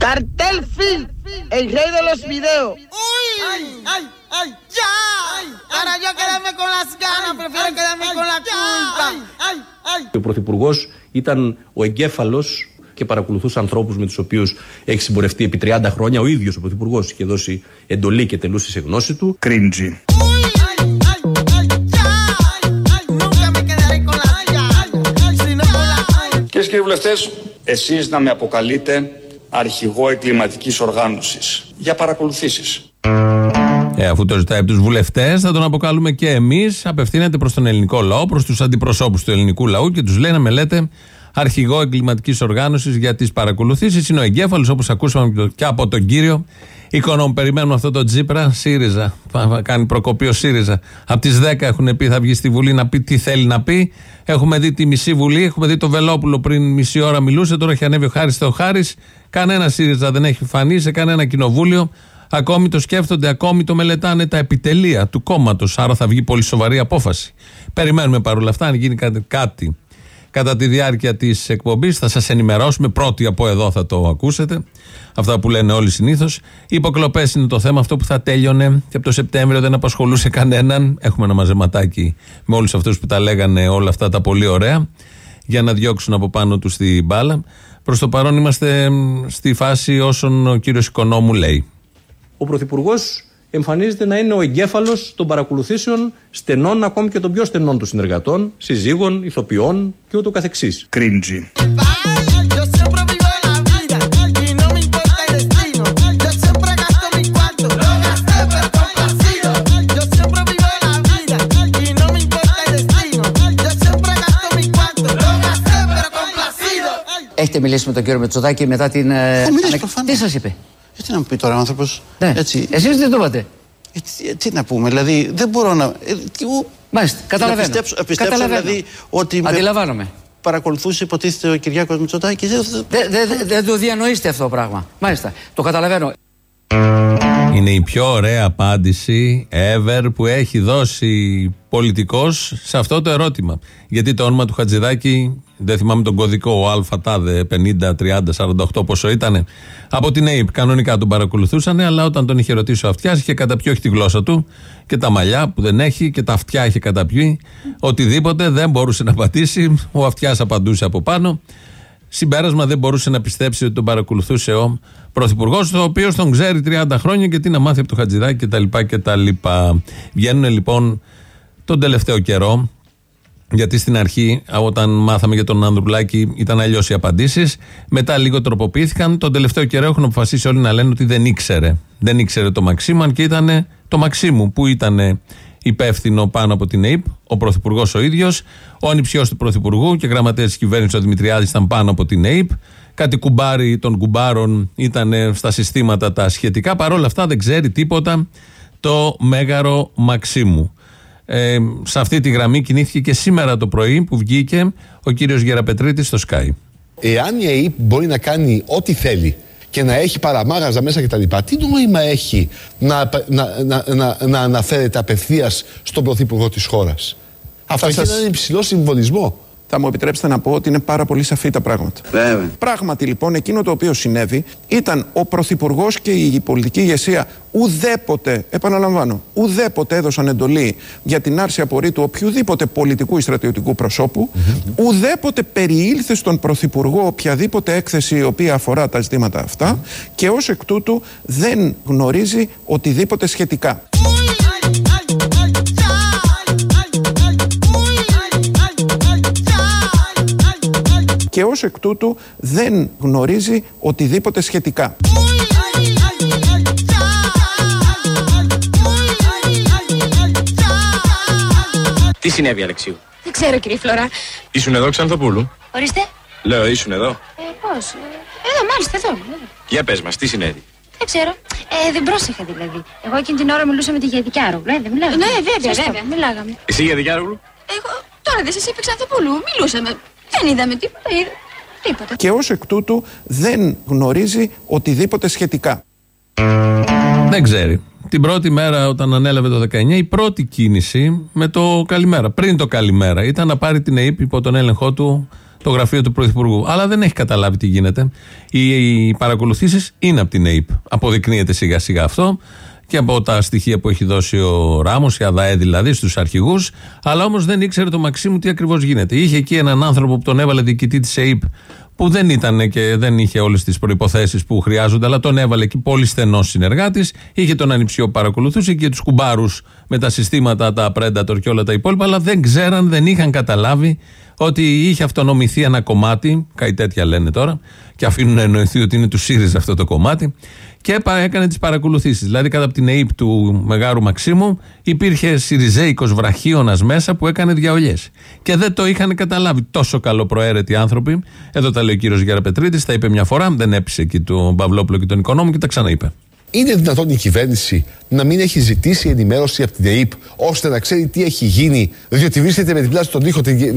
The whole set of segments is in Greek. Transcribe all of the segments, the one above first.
Cartel Phil, el rey de los videos. ¡Uy! ¡Ay, ay, ay! ¡Ya! Para yo quedarme con las ganas, prefiero quedarme con la culpa. ¡Ay, ay! Ο Πρωθυπουργός ήταν ο εγκέφαλος και παρακολουθούσε ανθρώπους με τους οποίους έχει συμπορευτεί επί 30 χρόνια. Ο ίδιος ο Πρωθυπουργός είχε δώσει εντολή και τελούσε σε γνώση του. Κρίντζι. Κυρίες και κύριοι βουλευτές, εσείς να με αποκαλείτε αρχηγό εγκληματικής οργάνωσης για παρακολουθήσεις. Αφού το ζητάει από τους βουλευτές, θα τον αποκαλούμε και εμείς. Απευθύνεται προς τον ελληνικό λαό, προς τους αντιπροσώπους του ελληνικού λαού και τους λέει να με λέτε αρχηγό εγκληματικής οργάνωσης για τις παρακολουθήσεις. Είναι ο εγκέφαλος, όπως ακούσαμε και από τον κύριο Οικονόμου. Περιμένουμε αυτό το Τσίπρα. ΣΥΡΙΖΑ. Θα κάνει προκοπή ο ΣΥΡΙΖΑ. Από τις 10 έχουν πει, θα βγει στη Βουλή να πει τι θέλει να πει. Έχουμε δει τη μισή Βουλή. Έχουμε δει το Βελόπουλο πριν μισή ώρα μιλούσε. Τώρα έχει ανέβει ο Χάρης Θεοχάρης. Κανένα ΣΥΡΙΖΑ δεν έχει φανεί σε κανένα κοινοβούλιο. Ακόμη το σκέφτονται, ακόμη το μελετάνε τα επιτελεία του κόμματος. Άρα θα βγει πολύ σοβαρή απόφαση. Περιμένουμε παρόλα αυτά, αν γίνει κάτι κατά τη διάρκεια της εκπομπής, θα σας ενημερώσουμε. Πρώτοι από εδώ θα το ακούσετε. Αυτά που λένε όλοι συνήθως. Οι υποκλοπές είναι το θέμα, αυτό που θα τέλειωνε και από το Σεπτέμβριο δεν απασχολούσε κανέναν. Έχουμε ένα μαζεματάκι με όλους αυτούς που τα λέγανε όλα αυτά τα πολύ ωραία, για να διώξουν από πάνω τους την μπάλα. Προς το παρόν είμαστε στη φάση όσων ο κύριος Οικονόμου λέει. Ο Πρωθυπουργός εμφανίζεται να είναι ο εγκέφαλος των παρακολουθήσεων στενών, ακόμη και των πιο στενών του συνεργατών, συζύγων, ηθοποιών και ούτω καθεξής. Κρίντζι. Έχετε μιλήσει με τον κύριο Μητσοτάκη μετά την. Τι σας είπε? Τι να μου πει τώρα ο άνθρωπος? Ναι. Έτσι. Εσείς δεν το είπατε? Τι να πούμε, δηλαδή δεν μπορώ να. Μάλιστα, καταλαβαίνω. Πιστέψω δηλαδή ότι. Αντιλαμβάνομαι. Παρακολουθούσε υποτίθεται ο Κυριάκος Μητσοτάκης. Δεν το διανοείστε αυτό το πράγμα. Μάλιστα, το καταλαβαίνω. Είναι η πιο ωραία απάντηση ever που έχει δώσει πολιτικός σε αυτό το ερώτημα. Γιατί το όνομα του Χατζηδάκη, δεν θυμάμαι τον κωδικό, ο ΑΤΑΔΕ 50, 30, 48 πόσο ήτανε, από την ΑΕΠ κανονικά τον παρακολουθούσαν, αλλά όταν τον είχε ρωτήσει ο Αυτιάς είχε καταπιεί όχι τη γλώσσα του και τα μαλλιά που δεν έχει και τα αυτιά είχε καταπιεί, οτιδήποτε δεν μπορούσε να απαντήσει, ο Αυτιάς απαντούσε από πάνω. Συμπέρασμα, δεν μπορούσε να πιστέψει ότι τον παρακολουθούσε ο Πρωθυπουργός, ο οποίος τον ξέρει 30 χρόνια και τι να μάθει από το Χατζηδάκη κτλ. Βγαίνουν λοιπόν τον τελευταίο καιρό, γιατί στην αρχή, όταν μάθαμε για τον Ανδρουλάκη, ήταν αλλιώς οι απαντήσεις. Μετά λίγο τροποποιήθηκαν. Τον τελευταίο καιρό έχουν αποφασίσει όλοι να λένε ότι δεν ήξερε. Δεν ήξερε το Μαξίμου, και ήταν το Μαξίμου που ήταν υπεύθυνο πάνω από την ΑΕΠ, ο Πρωθυπουργός ο ίδιος, ο ανιψιός του Πρωθυπουργού και γραμματέας της κυβέρνησης ο Δημητριάδης ήταν πάνω από την ΑΕΠ. Κάτι κουμπάρι των κουμπάρων ήταν στα συστήματα τα σχετικά. Παρ' όλα αυτά δεν ξέρει τίποτα το μέγαρο Μαξίμου. Σε αυτή τη γραμμή κινήθηκε και σήμερα το πρωί που βγήκε ο κύριος Γεραπετρίτης στο Sky. Εάν η ΑΕΠ μπορεί να κάνει ό,τι θέλει και να έχει παραμάγαζα μέσα κτλ., τι νόημα έχει να αναφέρεται απευθείας στον Πρωθυπουργό της χώρας? Αυτό έχει έναν υψηλό συμβολισμό. Θα μου επιτρέψετε να πω ότι είναι πάρα πολύ σαφή τα πράγματα. Βέβαια. Πράγματι λοιπόν εκείνο το οποίο συνέβη ήταν ο Πρωθυπουργός και η πολιτική ηγεσία ουδέποτε, επαναλαμβάνω, ουδέποτε έδωσαν εντολή για την άρση απορρίτου οποιοδήποτε πολιτικού ή στρατιωτικού προσώπου, ουδέποτε περιήλθε στον Πρωθυπουργό οποιαδήποτε έκθεση η οποία αφορά τα ζητήματα αυτά και ως εκ τούτου δεν γνωρίζει οτιδήποτε σχετικά. Και ως εκ τούτου δεν γνωρίζει οτιδήποτε σχετικά. Τι συνέβη, Αλεξίου? Δεν ξέρω, κύριε Φλωρά. Ήσουν εδώ, Ξανθοπούλου? Ορίστε. Λέω, ήσουν εδώ? Πώς? Εδώ, μάλιστα, εδώ. Για πες μας, τι συνέβη? Δεν ξέρω. Δεν πρόσεχα δηλαδή. Εγώ εκείνη την ώρα μιλούσα με τη Γιαδικιάρογλου. Δεν μιλάγαμε? Ναι, βέβαια, μιλάγαμε. Εσύ, Γιαδικιάρογλου? Εγώ, τώρα δεν σας είπε Ξανθοπούλου. Μιλούσαμε. Δεν είδαμε τίποτα. Τίποτα. Και ως εκ τούτου δεν γνωρίζει οτιδήποτε σχετικά. Δεν ξέρει. Την πρώτη μέρα όταν ανέλαβε το 19, η πρώτη κίνηση με το καλημέρα, πριν το καλημέρα, ήταν να πάρει την ΑΕΠ υπό τον έλεγχό του το γραφείο του Πρωθυπουργού. Αλλά δεν έχει καταλάβει τι γίνεται. Οι παρακολουθήσεις είναι από την ΑΕΠ. Αποδεικνύεται σιγά σιγά αυτό και από τα στοιχεία που έχει δώσει ο Ράμος, η ΑΔΑΕ δηλαδή, στους αρχηγούς. Αλλά όμως δεν ήξερε το Μαξίμου τι ακριβώς γίνεται. Είχε εκεί έναν άνθρωπο που τον έβαλε διοικητή της ΑΕΠ, που δεν ήταν και δεν είχε όλες τις προϋποθέσεις που χρειάζονται, αλλά τον έβαλε εκεί πολύ στενός συνεργάτης. Είχε τον ανιψιό που παρακολουθούσε και τους κουμπάρους με τα συστήματα, τα Predator και όλα τα υπόλοιπα, αλλά δεν ξέραν, δεν είχαν καταλάβει ότι είχε αυτονομηθεί ένα κομμάτι, κάτι τέτοια λένε τώρα, και αφήνουν να εννοηθεί ότι είναι του ΣΥΡΙΖΑ αυτό το κομμάτι, και έκανε τις παρακολουθήσεις. Δηλαδή, κατά από την ΑΕΠ του Μεγάρου Μαξίμου υπήρχε Συριζέικος βραχίωνας μέσα που έκανε διαολιές. Και δεν το είχαν καταλάβει. Τόσο καλοπροαίρετοι άνθρωποι. Εδώ τα λέει ο κύριος Γεραπετρίτης, τα είπε μια φορά, δεν έπεισε εκεί τον Παυλόπουλο και τον Οικονόμου και τα ξαναείπε. Είναι δυνατόν η κυβέρνηση να μην έχει ζητήσει ενημέρωση από την ΑΕΠ ώστε να ξέρει τι έχει γίνει, διότι βρίσκεται με την πλάτη στον τοίχο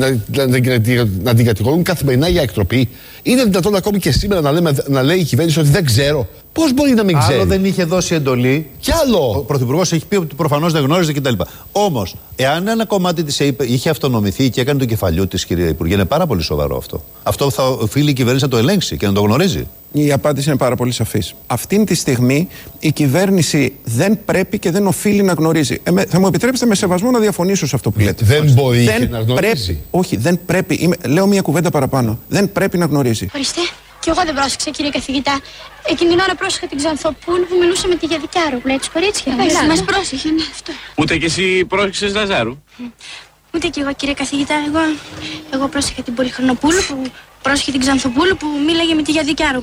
να την κατηγορούν καθημερινά για εκτροπή? Είναι δυνατόν ακόμη και σήμερα να λέει η κυβέρνηση ότι δεν ξέρω? Πώς μπορεί να μην ξέρει? Άλλο δεν είχε δώσει εντολή. Κι άλλο. Ο Πρωθυπουργός έχει πει ότι προφανώς δεν γνώριζε κτλ. Όμως, εάν ένα κομμάτι της ΑΕΠ είχε αυτονομηθεί και έκανε τον κεφαλιού της, κυρία Υπουργέ, είναι πάρα πολύ σοβαρό αυτό. Αυτό θα οφείλει η κυβέρνηση να το ελέγξει και να το γνωρίζει. Η απάντηση είναι πάρα πολύ σαφής. Αυτήν τη στιγμή η κυβέρνηση δεν πρέπει και δεν οφείλει να γνωρίζει. Θα μου επιτρέψετε με σεβασμό να διαφωνήσω σε αυτό που λέτε. Δεν μπορεί να γνωρίζει. Όχι, δεν πρέπει. Λέω μια κουβέντα παραπάνω. Δεν πρέπει να γνωρίζει. Ορίστε. Και εγώ δεν πρόσεξα, κύριε καθηγητά. Εκείνη την ώρα πρόσεχα την Ξανθοπούλου που μιλούσε με τη Γιαδικιάρου, που λέει τους κορίτσια. Μας πρόσεχε, ναι, αυτό. Ούτε κι εσύ πρόσεξες Λαζάρου? Ούτε κι εγώ, κύριε καθηγητά. Εγώ πρόσεχα την Πολυχρονοπούλου που πρόσεχε την Ξανθοπούλου που μίλαγε με τη Γιαδικιάρου.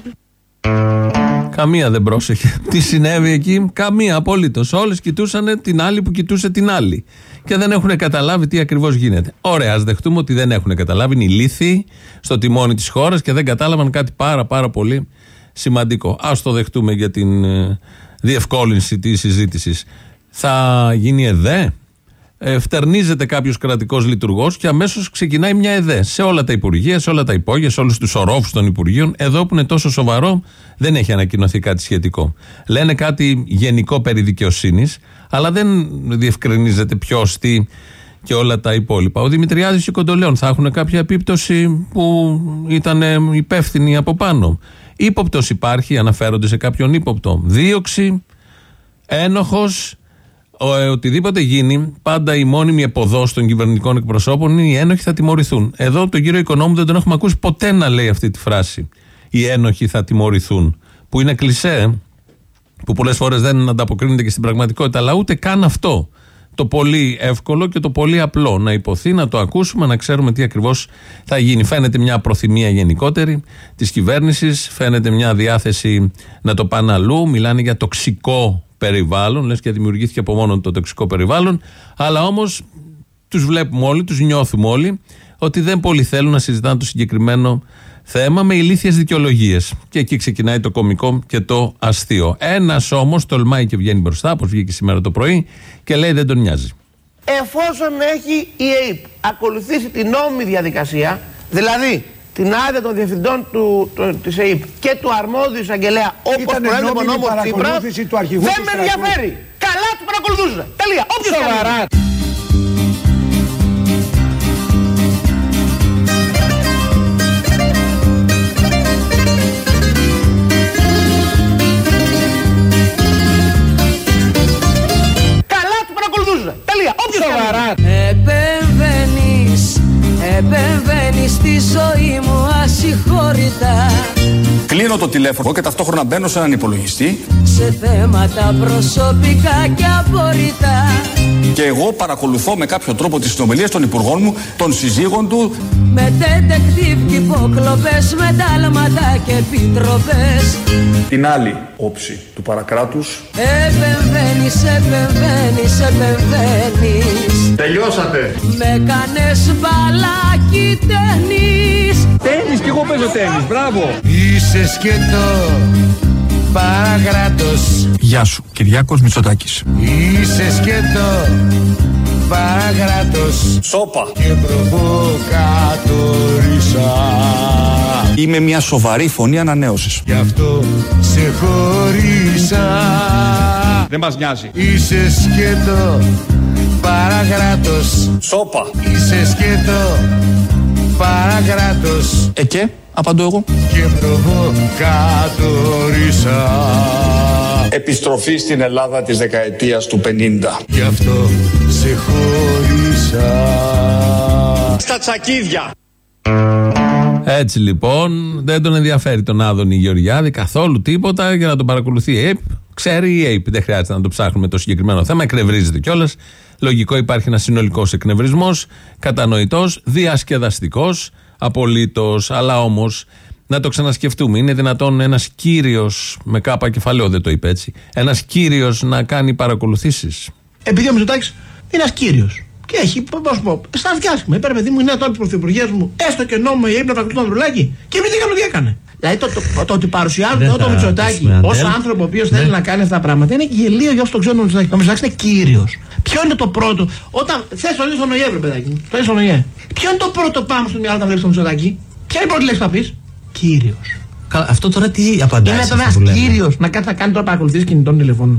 Καμία δεν πρόσεχε. Τι συνέβη εκεί? Καμία απολύτως. Όλες κοιτούσαν την άλλη που κοιτούσε την άλλη. Και δεν έχουν καταλάβει τι ακριβώς γίνεται. Ωραία, ας δεχτούμε ότι δεν έχουν καταλάβει. Είναι ηλίθιοι στο τιμόνι της χώρας και δεν κατάλαβαν κάτι πάρα πολύ σημαντικό. Ας το δεχτούμε για την διευκόλυνση της συζήτησης. Θα γίνει ΕΔΕ? Φτερνίζεται κάποιος κρατικός λειτουργός και αμέσως ξεκινάει μια ΕΔΕ σε όλα τα υπουργεία, σε όλα τα υπόγεια, σε όλους τους ορόφους των υπουργείων. Εδώ που είναι τόσο σοβαρό δεν έχει ανακοινωθεί κάτι σχετικό. Λένε κάτι γενικό περί δικαιοσύνης, αλλά δεν διευκρινίζεται ποιος, τι και όλα τα υπόλοιπα. Ο Δημητριάδης και ο Κοντολέων θα έχουν κάποια επίπτωση που ήταν υπεύθυνοι από πάνω. Ύποπτος υπάρχει, αναφέρονται σε κάποιον ύποπτο. Δίωξη, ένοχος. Οτιδήποτε γίνει, πάντα η μόνιμη εποδός των κυβερνητικών εκπροσώπων είναι οι ένοχοι θα τιμωρηθούν. Εδώ τον κύριο Οικονόμου δεν τον έχουμε ακούσει ποτέ να λέει αυτή τη φράση. Οι ένοχοι θα τιμωρηθούν. Που είναι κλισέ, που πολλές φορές δεν ανταποκρίνεται και στην πραγματικότητα, αλλά ούτε καν αυτό. Το πολύ εύκολο και το πολύ απλό να υποθεί, να το ακούσουμε, να ξέρουμε τι ακριβώς θα γίνει. Φαίνεται μια προθυμία γενικότερη της κυβέρνησης, φαίνεται μια διάθεση να το πάνε αλλού. Μιλάνε για τοξικό περιβάλλον, λες και δημιουργήθηκε από μόνο το τοξικό περιβάλλον, αλλά όμως τους βλέπουμε όλοι, τους νιώθουμε όλοι ότι δεν πολύ θέλουν να συζητάνε το συγκεκριμένο θέμα με ηλίθιες δικαιολογίες. Και εκεί ξεκινάει το κωμικό και το αστείο. Ένας όμως τολμάει και βγαίνει μπροστά, όπως βγήκε σήμερα το πρωί, και λέει δεν τον νοιάζει. Εφόσον έχει η ΑΕΠ ακολουθήσει την νόμιμη διαδικασία, δηλαδή την άδεια των διευθυντών της ΑΕΠ και του αρμόδιου εισαγγελέα, όπως προέβλεπε ο νόμος Τσίπρας, δεν με ενδιαφέρει. Καλά τους παρακολουθούσα. Τελεία. Όποιος σοβαρά. Καλά τους παρακολουθούσα. Τελεία. Όποιος σοβαρά. Επεμβαίνεις στη ζωή μου ασυγχώρητα. Κλείνω το τηλέφωνο και ταυτόχρονα μπαίνω σε έναν υπολογιστή. Σε θέματα προσωπικά και απόρριτα. Και εγώ παρακολουθώ με κάποιο τρόπο τις συνομιλίες των υπουργών μου, των συζύγων του. Με detective και υποκλοπές, με τάλματα και επιτροπές. Την άλλη όψη του παρακράτους. Επεμβαίνεις. Τελειώσατε. Με κάνες μπαλάκι τένις. Τένις, κι εγώ παίζω τένις, μπράβο. Είσαι σκέτο παραγράτος. Γεια σου, Κυριάκος Μητσοτάκης. Είσαι σκέτο παραγράτος. Σόπα. Και προβοκατορίσα. Είμαι μια σοβαρή φωνή ανανέωσης. Γι' αυτό σε χωρίσα. Δεν μας νοιάζει. Είσαι σκέτο παραγράτος. Σόπα. Είσαι σκέτο παρακράτος. Και, απαντώ εγώ. Και προβοκατορίσα. Επιστροφή στην Ελλάδα της δεκαετίας του 50. Γι' αυτό σε χωρίσα. Στα τσακίδια. Έτσι λοιπόν, δεν τον ενδιαφέρει τον Άδωνη Γεωργιάδη καθόλου τίποτα για να τον παρακολουθεί η ΑΕΠ. Ξέρει η ΑΕΠ, δεν χρειάζεται να το ψάχνουμε το συγκεκριμένο θέμα, εκνευρίζεται κιόλας. Λογικό, υπάρχει ένας συνολικός εκνευρισμός, κατανοητός, διασκεδαστικός, απολύτως. Αλλά όμως να το ξανασκεφτούμε. Είναι δυνατόν ένας κύριος, με κάπα κεφαλαίο δεν το είπε έτσι, ένας κύριος να κάνει παρακολουθήσεις? Επειδή ο Μητσοτάκης είναι ένας κύριος και έχει, πώς πω, στα φτιάσουμε. Είπε, παιδί μου, είναι τώρα πρωθυπουργές μου, έστω και νόμο η ΑΕΠ να παρακολουθεί τον Ανδρουλάκη. Και επειδή έκανε ό,τι έκανε. Δηλαδή το ότι παρουσιάζουν το Μητσοτάκη ως άνθρωπο ο οποίος θέλει να κάνει αυτά τα πράγματα είναι γελίο για όσους το ξέρουν τον Μητσοτάκη. Ο Μητσοτάκης είναι κύριος. Ποιο είναι το πρώτο, όταν θες το ίδιο στον ΟΗΕ, παιδάκι μου, το ίδιο στον ΟΗΕ. Ποιο είναι το πρώτο πάνω στο μυαλό όταν βλέπεις τον Μητσοτάκη? Ποια είναι η πρώτη λέξη που θα πεις? Κύριος. Αυτό τώρα τι απαντάει? Είναι ένας κύριος να κάτσει να κάνει τώρα παρακολουθήσεις κινητών τηλεφώνων.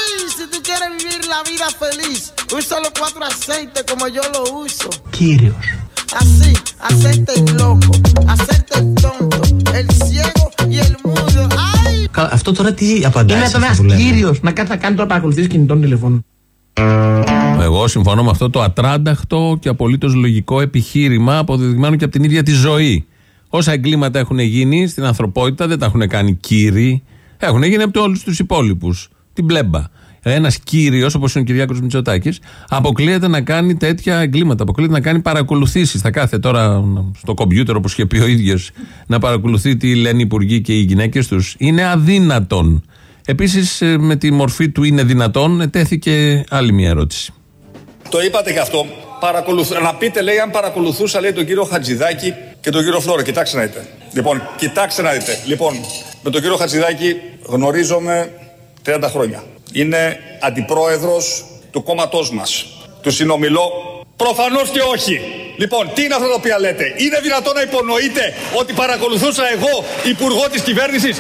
Κύριος. Así, hacerte el loco, hacerte el tonto, el ciego y el mudo. Ay! Αυτό τώρα τι απαντάει? Είναι ένας κύριος να κάτσει να κάνει τώρα παρακολουθήσεις κινητών τηλεφώνων. Εγώ συμφωνώ με αυτό το ατράνταχτο και απολύτως λογικό επιχείρημα, αποδεδειγμένο και από την ίδια τη ζωή. Όσα εγκλήματα έχουν γίνει στην ανθρωπότητα δεν τα έχουν κάνει κύριοι, έχουν γίνει από όλους τους υπόλοιπους. Την πλέμπα. Ένας κύριος, όπως είναι ο Κυριάκος Μητσοτάκης, αποκλείεται να κάνει τέτοια εγκλήματα. Αποκλείεται να κάνει παρακολουθήσεις. Θα κάθεται τώρα στο κομπιούτερ, όπως είχε πει ο ίδιος, να παρακολουθεί τι λένε οι υπουργοί και οι γυναίκες τους. Είναι αδύνατον. Επίσης, με τη μορφή του είναι δυνατόν, τέθηκε άλλη μια ερώτηση. Το είπατε και αυτό. Να πείτε, λέει, αν παρακολουθούσα, λέει, τον κύριο Χατζηδάκη και τον κύριο Φλόρο. Κοιτάξτε να δείτε. Κοιτάξτε να δείτε. Λοιπόν, με τον κύριο Χατζηδάκη γνωρίζομαι 30 χρόνια. Είναι αντιπρόεδρος του κόμματός μας. Του συνομιλώ. Προφανώς και όχι. Λοιπόν, τι είναι αυτά τα οποία λέτε? Είναι δυνατόν να υπονοείτε ότι παρακολουθούσα εγώ υπουργό της κυβέρνησης?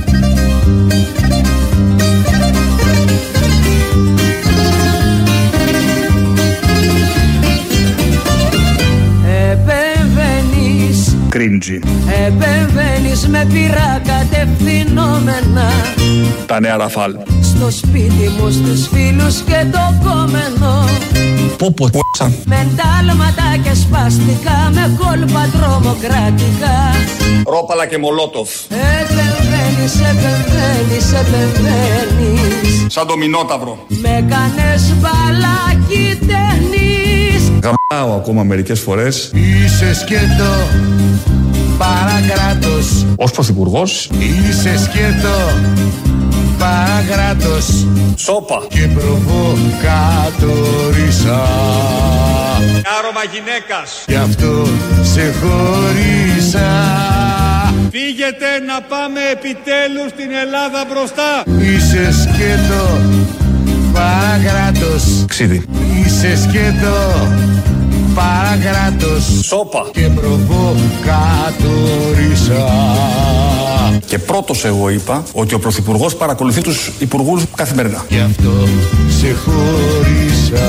Επεμβαίνεις, Κρίντζι. επεμβαίνεις με πειρά κατευθυνόμενα Τα νέα Ραφάλ. στο σπίτι μου, στους φίλους και το κόμενο. Με εντάλματα και σπαστικά, με κόλπα τρομοκρατικά. Ρόπαλα και Μολότοφ. Επεμβαίνεις, επεμβαίνεις, επεμβαίνεις. Σαν το Μινόταυρο. Με κάνες μπαλάκι ταινείς. Γαμάω ακόμα μερικές φορές. Είσαι σκέτο, παρακράτος. Ως πρωθυπουργός. Είσαι σκέτο, παρακράτος. Σόπα. Και προβοκατορίσα. Άρωμα γυναίκας. Γι' αυτό σε χωρίσα. Φύγετε να πάμε επιτέλους στην Ελλάδα μπροστά. Είσαι σκέτο, παρακράτος. Ξίδι. Είσαι σκέτο, παρακράτος. Σόπα. Και προβοκατορίσα. Και πρώτος εγώ είπα ότι ο πρωθυπουργός παρακολουθεί τους υπουργούς καθημερινά. Γι' αυτό σε χωρίσα.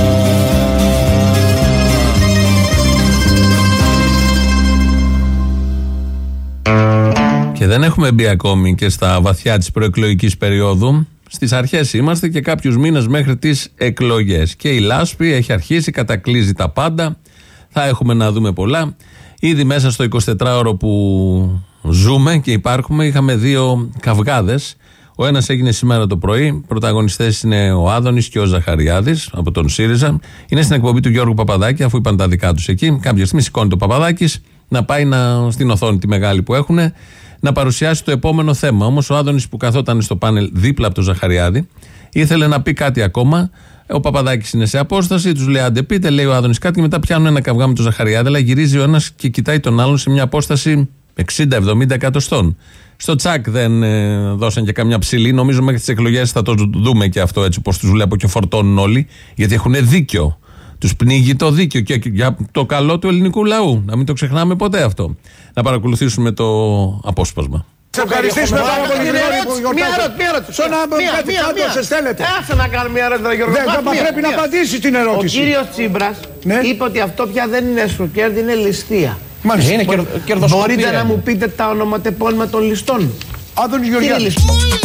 Και δεν έχουμε μπει ακόμη και στα βαθιά της προεκλογικής περίοδου. Στις αρχές είμαστε και κάποιους μήνες μέχρι τις εκλογές. Και η λάσπη έχει αρχίσει, κατακλείζει τα πάντα. Θα έχουμε να δούμε πολλά. Ήδη μέσα στο 24ωρο που ζούμε και υπάρχουμε, είχαμε δύο καυγάδες. Ο ένας έγινε σήμερα το πρωί. Πρωταγωνιστές είναι ο Άδωνης και ο Ζαχαριάδης από τον ΣΥΡΙΖΑ. Είναι στην εκπομπή του Γιώργου Παπαδάκη, αφού είπαν τα δικά τους εκεί. Κάποια στιγμή σηκώνει το Παπαδάκης να πάει στην οθόνη τη μεγάλη που έχουν να παρουσιάσει το επόμενο θέμα. Όμως ο Άδωνης που καθόταν στο πάνελ δίπλα από τον Ζαχαριάδη ήθελε να πει κάτι ακόμα. Ο Παπαδάκης είναι σε απόσταση, τους λέει άντε πείτε, λέει ο Άδωνης κάτι και μετά πιάνουν ένα καυγά με τον Ζαχαριάδη, αλλά γυρίζει ο ένας και κοιτάει τον άλλον σε μια απόσταση 60-70 εκατοστών. Στο τσακ δεν δώσαν και καμιά ψηλή. Νομίζω μέχρι τις εκλογές θα το δούμε και αυτό έτσι όπως τους βλέπω και φορτώνουν όλοι, γιατί έχουν δίκιο. Τους πνίγει το δίκιο και για το καλό του ελληνικού λαού. Να μην το ξεχνάμε ποτέ αυτό. Να παρακολουθήσουμε το απόσπασμα. Σε ευχαριστήσουμε πάρα πολύ. Μία ερώτηση. Σαν να κάτι πάντως στέλνετε. Άσε να κάνω μία ερώτηση, Γιώργο. Δεν πρέπει να απαντήσει την ερώτηση. Ο κύριος Τσίπρας είπε ότι αυτό πια δεν είναι εσχροκέρδη, είναι ληστεία. Μάλιστα. Είναι κερδοσκοπία. Μπορείτε να μου πείτε τα ονοματεπώνυμα των ληστών? Άδωνης Γεωργιάδης.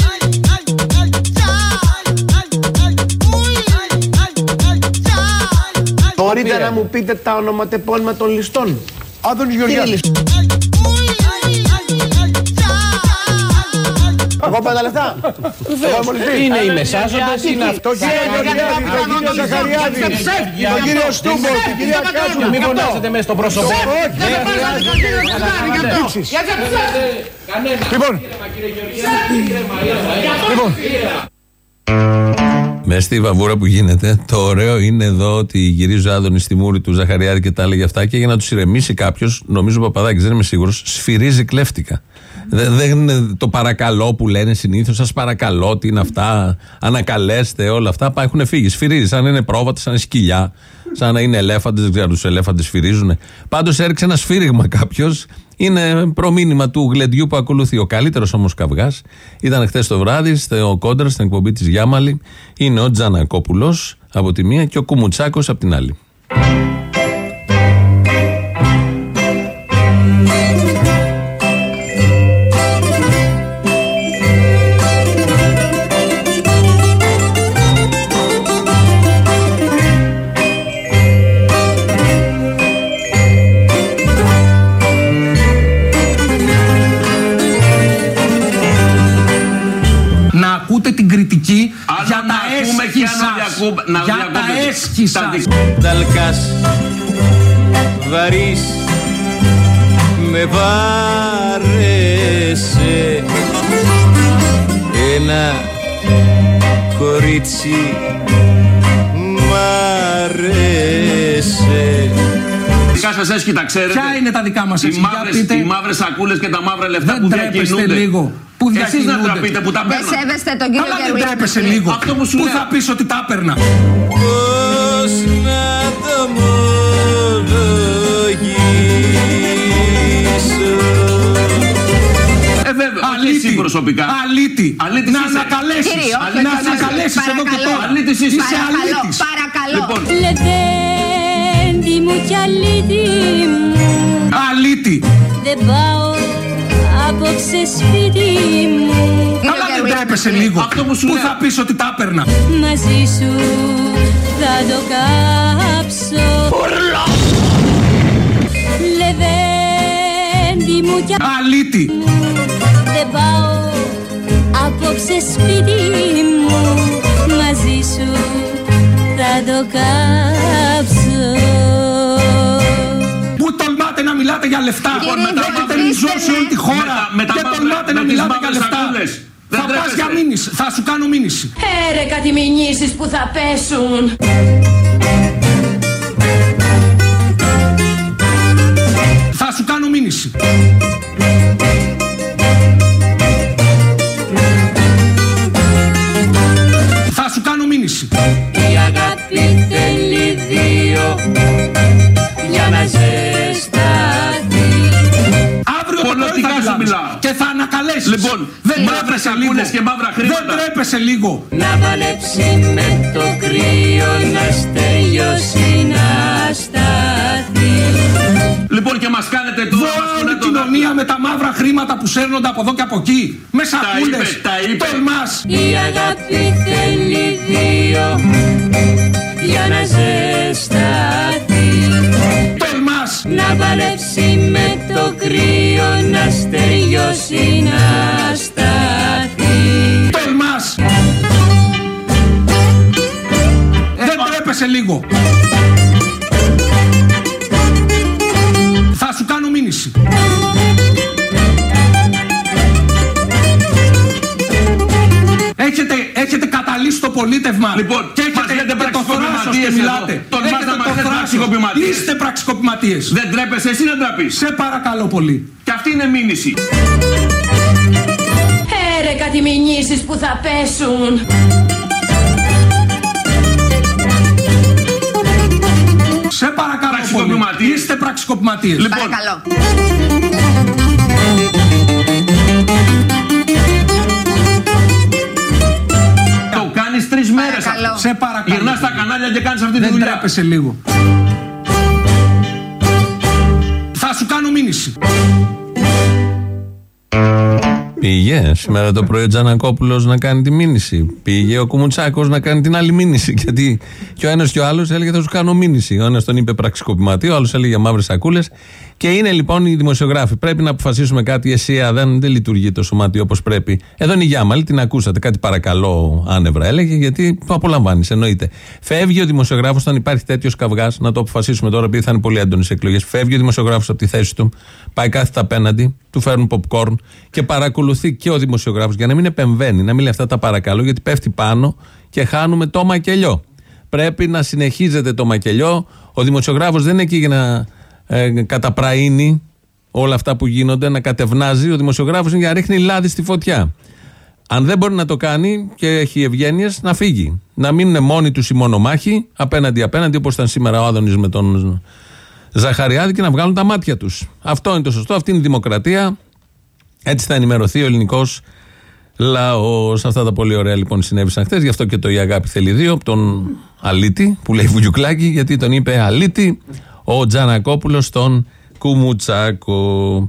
Μπορείτε να μου πείτε τα ονοματεπώνυμα των ληστών? Άδωνης Γεωργιάδης. Εγώ 5 λεπτά. Είναι οι μεσάζοντες, είναι αυτό και τον κύριο Ζαχαριάδη, τον κύριο Στούμπο, την κυρία Κάτσου. Μην φωνάζετε μέσα στο πρόσωπο. Λοιπόν, με στη βαβούρα που γίνεται, το ωραίο είναι εδώ ότι γυρίζει ο Άδωνης στη μούρη του Ζαχαριάδη και τα έλεγε αυτά, και για να τους ηρεμήσει κάποιος, νομίζω ο Παπαδάκης, δεν είμαι σίγουρος, σφυρίζει κλέφτικα. Δεν είναι το παρακαλώ που λένε συνήθως, σας παρακαλώ, τι είναι αυτά, ανακαλέστε, όλα αυτά. Έχουν φύγει. Σφυρίζει, σαν να είναι πρόβατα, σαν να είναι σκυλιά, σαν να είναι ελέφαντες. Δεν ξέρω, τους ελέφαντες σφυρίζουν. Πάντως έριξε ένα σφύριγμα κάποιος. Είναι προμήνυμα του γλεντιού που ακολουθεί. Ο καλύτερος όμως καυγάς ήταν χθες το βράδυ στο Κόντρα, στην εκπομπή της Γιάμαλη. Είναι ο Τζανακόπουλος από τη μία και ο Κουμουτσάκος από την άλλη. Την κριτική για τα έσχη σας. Για τα έσχη σας. Ταλκάς βαρύς με βάρεσε ένα κορίτσι μ' αρέσει. Δικά σας έσχη τα ξέρετε. Ποια είναι τα δικά μας έσχη? Οι μαύρες σακούλες και τα μαύρα λεφτά που διακινούνται. Λίγο. Εσείς να τραπείτε που τα παίρνω. Δεν σέβεστε τον κύριο Γερουίνη. Αλλά δεν τρέπεσαι λίγο. Αυτό που σου Πού θα πεις ότι τα έπαιρνα? Πώς να το ομολογήσω. Βέβαια, αλήτη προσωπικά. Αλήτη. Να ανακαλέσεις. Να ανακαλέσεις εδώ και τώρα. Αλήτης είσαι. Είσαι αλήτης. Παρακαλώ. Λεβέντη μου κι αλήτη μου. Αλήτη. Δεν πάω απόψε σπίτι μου. Αλλά δεν τρέπεσαι λίγο. Πού θα πεις ότι τα έπαιρνα? Μαζί σου θα το κάψω. Λεβέντη μου κι αλήτη. Δεν πάω απόψε σπίτι μου. Μαζί σου θα το κάψω. Πού τολμάτε να μιλάτε για λεφτά? Έχετε ριζώσει όλη τη χώρα και τολμάτε να μιλάτε για λεφτά. Θα πας για μήνυση, θα σου κάνω μήνυση. Έρε κάτι μηνύσεις που θα πέσουν. Θα σου κάνω μήνυση. Θα σου κάνω μήνυση. Η αγάπη θέλει δύο για να ζεσταθεί. Αύριο το πρωί θα μιλάω και θα ανακαλέσεις. Λοιπόν, μαύρες σακούλες και μαύρα χρήματα. Δεν τρέπεσαι λίγο. Να παλέψει με το κρύο, να στεριώσει, να σταθεί. Λοιπόν, και μας κάνετε τώρα. Όλη η κοινωνία με τα μαύρα χρήματα που σέρνονται από εδώ και από εκεί. Με σακούλες. Τολμάς. Η αγάπη θέλει δύο για να ζεσταθεί. Τολμάς. Να παλέψει με το κρύο, να στεριώσει, να σταθεί. Τολμάς. Δεν τρέπεσαι λίγο. Θα σου κάνω μήνυση. Έχετε καταλύσει το πολίτευμα. Λοιπόν, και έχετε το θράσος και μιλάτε. Είστε πραξικοπηματίες. Δεν τρέπεσαι εσύ να τραπείς? Σε παρακαλώ πολύ. Και αυτή είναι μήνυση. Έρε κάτι μηνύσεις που θα πέσουν. Σε παρακαλώ πολύ. Είστε πραξικοπηματίες. Λοιπόν. Παρακαλώ. Το κάνεις 3 μέρες. Σε παρακαλώ. Γυρνάς στα κανάλια και κάνεις αυτή τη δουλειά. Δεν τρέπεσαι λίγο. Θα σου κάνω μήνυση. Πήγε σήμερα το πρωί ο Τζανακόπουλος να κάνει τη μήνυση. Πήγε ο Κουμουτσάκος να κάνει την άλλη μήνυση. Γιατί και ο ένας και ο άλλος έλεγε θα σου κάνω μήνυση. Ο ένας τον είπε πραξικοπηματή, ο άλλος έλεγε μαύρες σακούλες. Και είναι λοιπόν οι δημοσιογράφοι. Πρέπει να αποφασίσουμε κάτι. Η ΕΣΥΑ δεν λειτουργεί το σωματείο όπως πρέπει. Εδώ είναι η Γιάμαλη, την ακούσατε. Κάτι παρακαλώ άνευρα έλεγε, γιατί το απολαμβάνει. Εννοείται. Φεύγει ο δημοσιογράφος όταν υπάρχει τέτοιος καυγάς. Να το αποφασίσουμε τώρα, επειδή θα είναι πολύ έντονες εκλογές. Φεύγει ο δημοσιογράφος από τη θέση του, πάει κάθετα απέναντι, του φέρνουν popcorn και παρακολουθεί και ο δημοσιογράφος για να μην επεμβαίνει, να μην λέει αυτά τα παρακαλώ, γιατί πέφτει πάνω και χάνουμε το μακελιό. Πρέπει να συνεχίζεται το μακελιό. Ο δημοσιογράφος δεν είναι εκεί για να καταπραίνει όλα αυτά που γίνονται, να κατευνάζει. Ο δημοσιογράφος είναι για να ρίχνει λάδι στη φωτιά. Αν δεν μπορεί να το κάνει και έχει ευγένειες, να φύγει. Να μείνουν μόνοι τους οι μονομάχοι, απέναντι, όπως ήταν σήμερα ο Άδωνης με τον Ζαχαριάδη, και να βγάλουν τα μάτια τους. Αυτό είναι το σωστό, αυτή είναι η δημοκρατία. Έτσι θα ενημερωθεί ο ελληνικός λαός. Αυτά τα πολύ ωραία λοιπόν συνέβησαν χθες. Γι' αυτό και το «Η αγάπη θέλει δύο» από τον Αλίτη, που λέει Βουγιουκλάκη, γιατί τον είπε Αλίτη ο Τζανακόπουλος στον Κουμουτσάκο.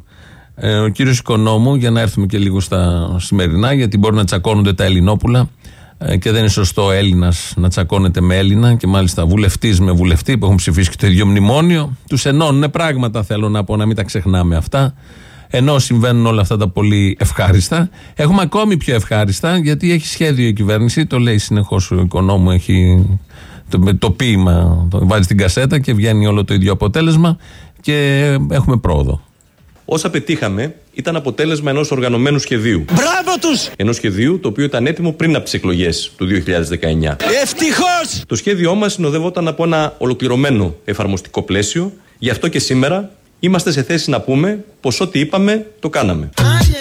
Ο κύριος Οικονόμου, για να έρθουμε και λίγο στα σημερινά, γιατί μπορεί να τσακώνονται τα Ελληνόπουλα και δεν είναι σωστό Έλληνας να τσακώνεται με Έλληνα, και μάλιστα βουλευτής με βουλευτή που έχουν ψηφίσει και το ίδιο μνημόνιο. Τους ενώνουν πράγματα, θέλω να πω, να μην τα ξεχνάμε αυτά. Ενώ συμβαίνουν όλα αυτά τα πολύ ευχάριστα, έχουμε ακόμη πιο ευχάριστα, γιατί έχει σχέδιο η κυβέρνηση, το λέει συνεχώς ο Οικονόμου, έχει το ποίημα, το βάζει στην κασέτα και βγαίνει όλο το ίδιο αποτέλεσμα και έχουμε πρόοδο. Όσα πετύχαμε ήταν αποτέλεσμα ενός οργανωμένου σχεδίου. Μπράβο τους! Ενός σχεδίου το οποίο ήταν έτοιμο πριν από τις εκλογές του 2019. Ευτυχώς! Το σχέδιό μας συνοδευόταν από ένα ολοκληρωμένο εφαρμοστικό πλαίσιο. Γι' αυτό και σήμερα είμαστε σε θέση να πούμε πως ό,τι είπαμε το κάναμε.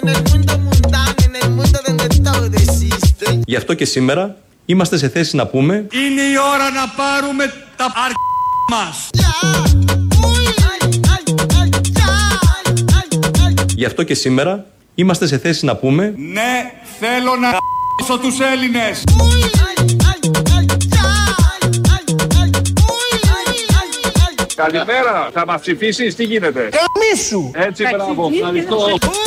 Γι' αυτό και σήμερα είμαστε σε θέση να πούμε είναι η ώρα να πάρουμε τα μας. Γι' αυτό και σήμερα είμαστε σε θέση να πούμε ναι, θέλω να ***σω τους Έλληνες. Καλημέρα, θα μας ψηφίσεις, τι γίνεται? Καμίσου! Έτσι, μπράβο, ευχαριστώ.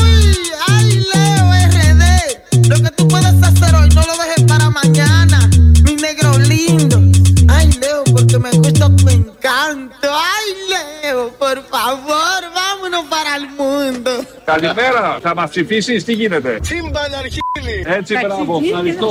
Lo que tú puedas hacer hoy, no lo dejes para mañana, mi negro lindo. Ay, Leo, porque me gusta tu encanto. Ay, Leo, por favor, vámonos para el mundo. Καλημέρα, θα μας ψηφίσεις, τι γίνεται? Σύμπαν αρχίλη. Έτσι, μπράβο, ευχαριστώ.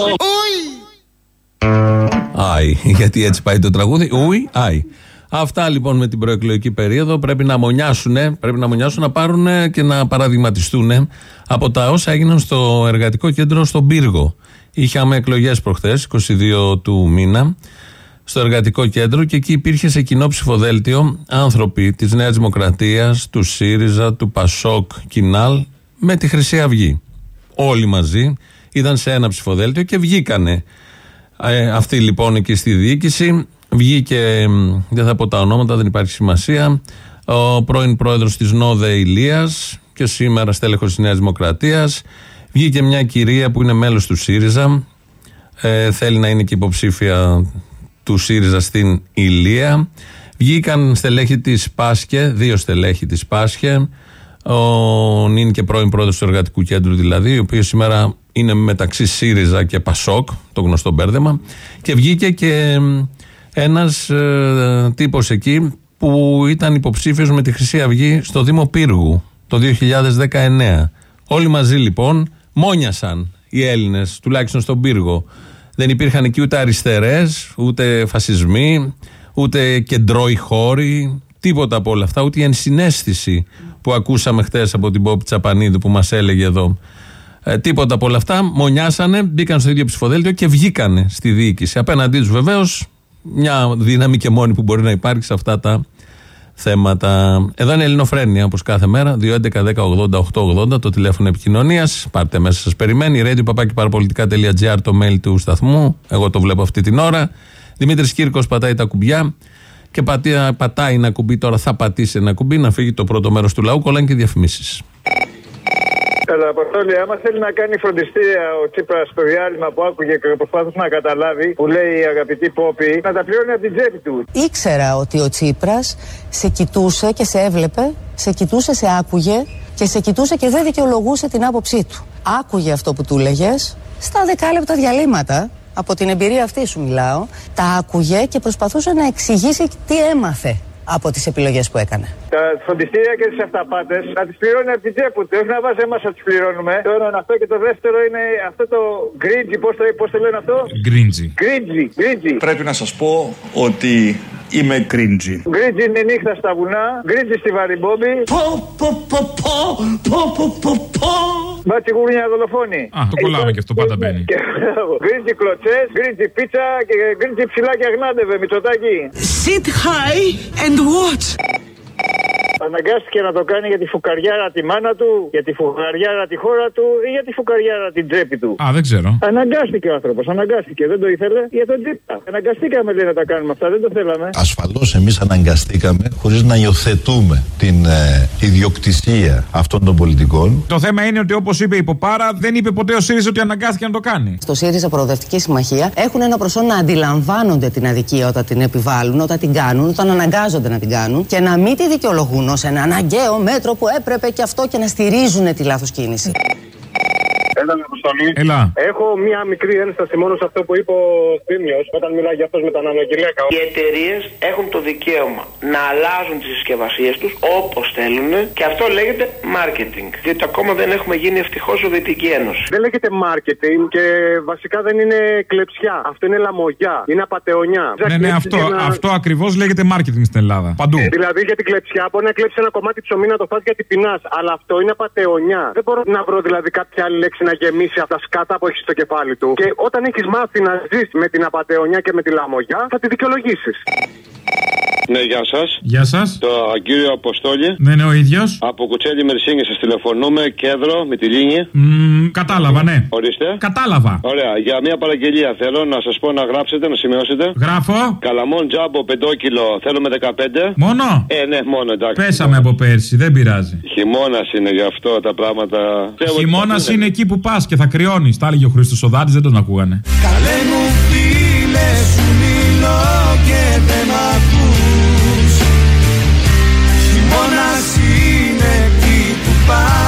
Άι, γιατί έτσι πάει το τραγούδι. Ουι, άι. Αυτά λοιπόν με την προεκλογική περίοδο πρέπει να μονιάσουν, να πάρουν και να παραδειγματιστούν από τα όσα έγιναν στο εργατικό κέντρο στον Πύργο. Είχαμε εκλογές προχθές, 22 του μήνα, στο εργατικό κέντρο, και εκεί υπήρχε σε κοινό ψηφοδέλτιο άνθρωποι της Νέας Δημοκρατίας, του ΣΥΡΙΖΑ, του ΠΑΣΟΚ, Κινάλ, με τη Χρυσή Αυγή. Όλοι μαζί ήταν σε ένα ψηφοδέλτιο και βγήκανε. Αυτοί λοιπόν εκεί στη διοίκηση. Βγήκε, δεν θα πω τα ονόματα, δεν υπάρχει σημασία, ο πρώην πρόεδρος της ΝΟΔΕ Ηλίας και σήμερα στέλεχος της Νέας Δημοκρατίας. Βγήκε μια κυρία που είναι μέλος του ΣΥΡΙΖΑ, θέλει να είναι και υποψήφια του ΣΥΡΙΖΑ στην Ηλία. Βγήκαν στελέχη της Πάσχε, 2 στελέχη της Πάσχε, είναι και πρώην πρόεδρος του Εργατικού Κέντρου δηλαδή, ο οποίος σήμερα είναι μεταξύ ΣΥΡΙΖΑ και ΠΑΣΟΚ, το γνωστό μπέρδεμα, και βγήκε και ένας τύπος εκεί που ήταν υποψήφιος με τη Χρυσή Αυγή στο Δήμο Πύργου το 2019. Όλοι μαζί λοιπόν μόνιασαν οι Έλληνες, τουλάχιστον στον Πύργο. Δεν υπήρχαν εκεί ούτε αριστερές, ούτε φασισμοί, ούτε κεντρώοι χώροι, τίποτα από όλα αυτά, ούτε η ενσυναίσθηση που ακούσαμε χτες από την Πόπη Τσαπανίδου που μας έλεγε εδώ. Τίποτα από όλα αυτά. Μονιάσανε, μπήκαν στο ίδιο ψηφοδέλτιο και βγήκανε στη διοίκηση. Απέναντί τους βεβαίως μια δύναμη και μόνη που μπορεί να υπάρχει σε αυτά τα θέματα. Εδώ είναι Ελληνοφρένεια, όπως κάθε μέρα. 2.11.10.80.880 το τηλέφωνο επικοινωνίας. Πάρτε μέσα, σας περιμένει. radio.parapolitica.gr το mail του σταθμού. Εγώ το βλέπω αυτή την ώρα. Δημήτρης Κύρκος πατάει τα κουμπιά και πατάει ένα κουμπί. Τώρα θα πατήσει ένα κουμπί να φύγει το πρώτο μέρος του λαού. Κολλάνε και διαφημίσεις. Καλά, Αποστόλη, άμα θέλει να κάνει φροντιστήρια ο Τσίπρας στο διάλειμμα που άκουγε και προσπάθησε να καταλάβει, που λέει η αγαπητή Πόπη, να τα πληρώνει από την τσέπη του. Ήξερα ότι ο Τσίπρας σε κοιτούσε και σε έβλεπε, σε κοιτούσε, σε άκουγε και σε κοιτούσε και δεν δικαιολογούσε την άποψή του. Άκουγε αυτό που του έλεγες στα δεκάλεπτα διαλύματα. Από την εμπειρία αυτή σου μιλάω. Τα άκουγε και προσπαθούσε να εξηγήσει τι έμαθε από τις επιλογές που έκανε. Τα φροντιστήρια και τις αυταπάτες να τις πληρώνει από την τσέπη του. Όχι να βάζει εμάς να τις πληρώνουμε. Το ένα είναι αυτό και το δεύτερο είναι αυτό το γκρίτζι. Πώς το λένε αυτό? Γκρίτζι. Πρέπει να σας πω ότι είμαι γκρίτζι. Γκρίτζι είναι νύχτα στα βουνά. Γκρίτζι στη Βαριμπόμπη. Μπάτσι γουρνιά δολοφόνη. Α, το κολλάμε και αυτό πάντα μπαίνει. Γκρίτζι κλωτσές, γκρίτζι πίτσα και γκρίτζι ψηλάκια γνάντευε, Μητσοτάκη. Sit high and watch. Αναγκάστηκε να το κάνει για τη φουκαριάρα τη μάνα του, για τη φουκαριάρα τη χώρα του ή για τη φουκαριάρα την τσέπη του. Α, δεν ξέρω. Αναγκάστηκε ο άνθρωπος, αναγκάστηκε. Δεν το ήθελε για τον Τσίπρα. Αναγκαστήκαμε λέει να τα κάνουμε αυτά, δεν το θέλαμε. Ασφαλώς εμείς αναγκαστήκαμε χωρίς να υιοθετούμε την ιδιοκτησία αυτών των πολιτικών. Το θέμα είναι ότι όπως είπε η Ποπάρα, δεν είπε ποτέ ο ΣΥΡΙΖΑ ότι αναγκάστηκε να το κάνει. Στο ΣΥΡΙΖΑ Προοδευτική Συμμαχία έχουν ένα προσόν να αντιλαμβάνονται την αδικία όταν την επιβάλλουν, όταν την κάνουν, όταν αναγκάζονται να την κάνουν και να μην τη δικαιολογούν ως ένα αναγκαίο μέτρο που έπρεπε και αυτό και να στηρίζουν τη λάθος κίνηση. Έλα, Αποστολή. Έλα. Έχω μία μικρή ένσταση μόνο σε αυτό που είπε ο Θήμιος όταν μιλάει για αυτός με τα νανογυλαίκα. Οι εταιρείες έχουν το δικαίωμα να αλλάζουν τις συσκευασίες τους όπως θέλουν και αυτό λέγεται marketing. Διότι ακόμα δεν έχουμε γίνει ευτυχώς Σοβιετική Ένωση. Δεν λέγεται marketing και βασικά δεν είναι κλεψιά. Αυτό είναι λαμογιά. Είναι απατεωνιά. Ναι, αυτό ακριβώς λέγεται marketing στην Ελλάδα. Παντού. Δηλαδή για την κλεψιά μπορεί να κλέψει ένα κομμάτι ψωμί να το φας γιατί πεινάς. Αλλά αυτό είναι απατεωνιά. Δεν μπορώ να βρω δηλαδή κάποια άλλη λέξη να γεμίσει από τα σκάτα που έχει στο κεφάλι του. Και όταν έχεις μάθει να ζεις με την απατεωνιά και με τη λαμογιά, θα τη δικαιολογήσεις. Ναι, γεια σας. Γεια σας. Το κύριο Αποστόλη. Ναι, ο ίδιος. Από Κουτσέλη Μερσίνη σας τηλεφωνούμε, Κέντρο, με τη Λίνη. Κατάλαβα, ναι. Ορίστε. Κατάλαβα. Ωραία, για μια παραγγελία θέλω να σας πω να γράψετε, να σημειώσετε. Γράφω. Καλαμόν τζάμπο 5 κιλο, θέλουμε 15. Μόνο? Ναι, μόνο, εντάξει. Πέσαμε από πέρσι, δεν πειράζει. Χειμώνας είναι γι' αυτό τα πράγματα. Χειμώνας είναι εκεί που πας και θα κρυώνεις. Τα έλεγε ο Χρήστος Οδάτης, δεν τον ακούγανε. Καλέ μου φίλε, σου μιλώ και δεν μ' ακούς. Χειμώνας είναι εκεί που πας.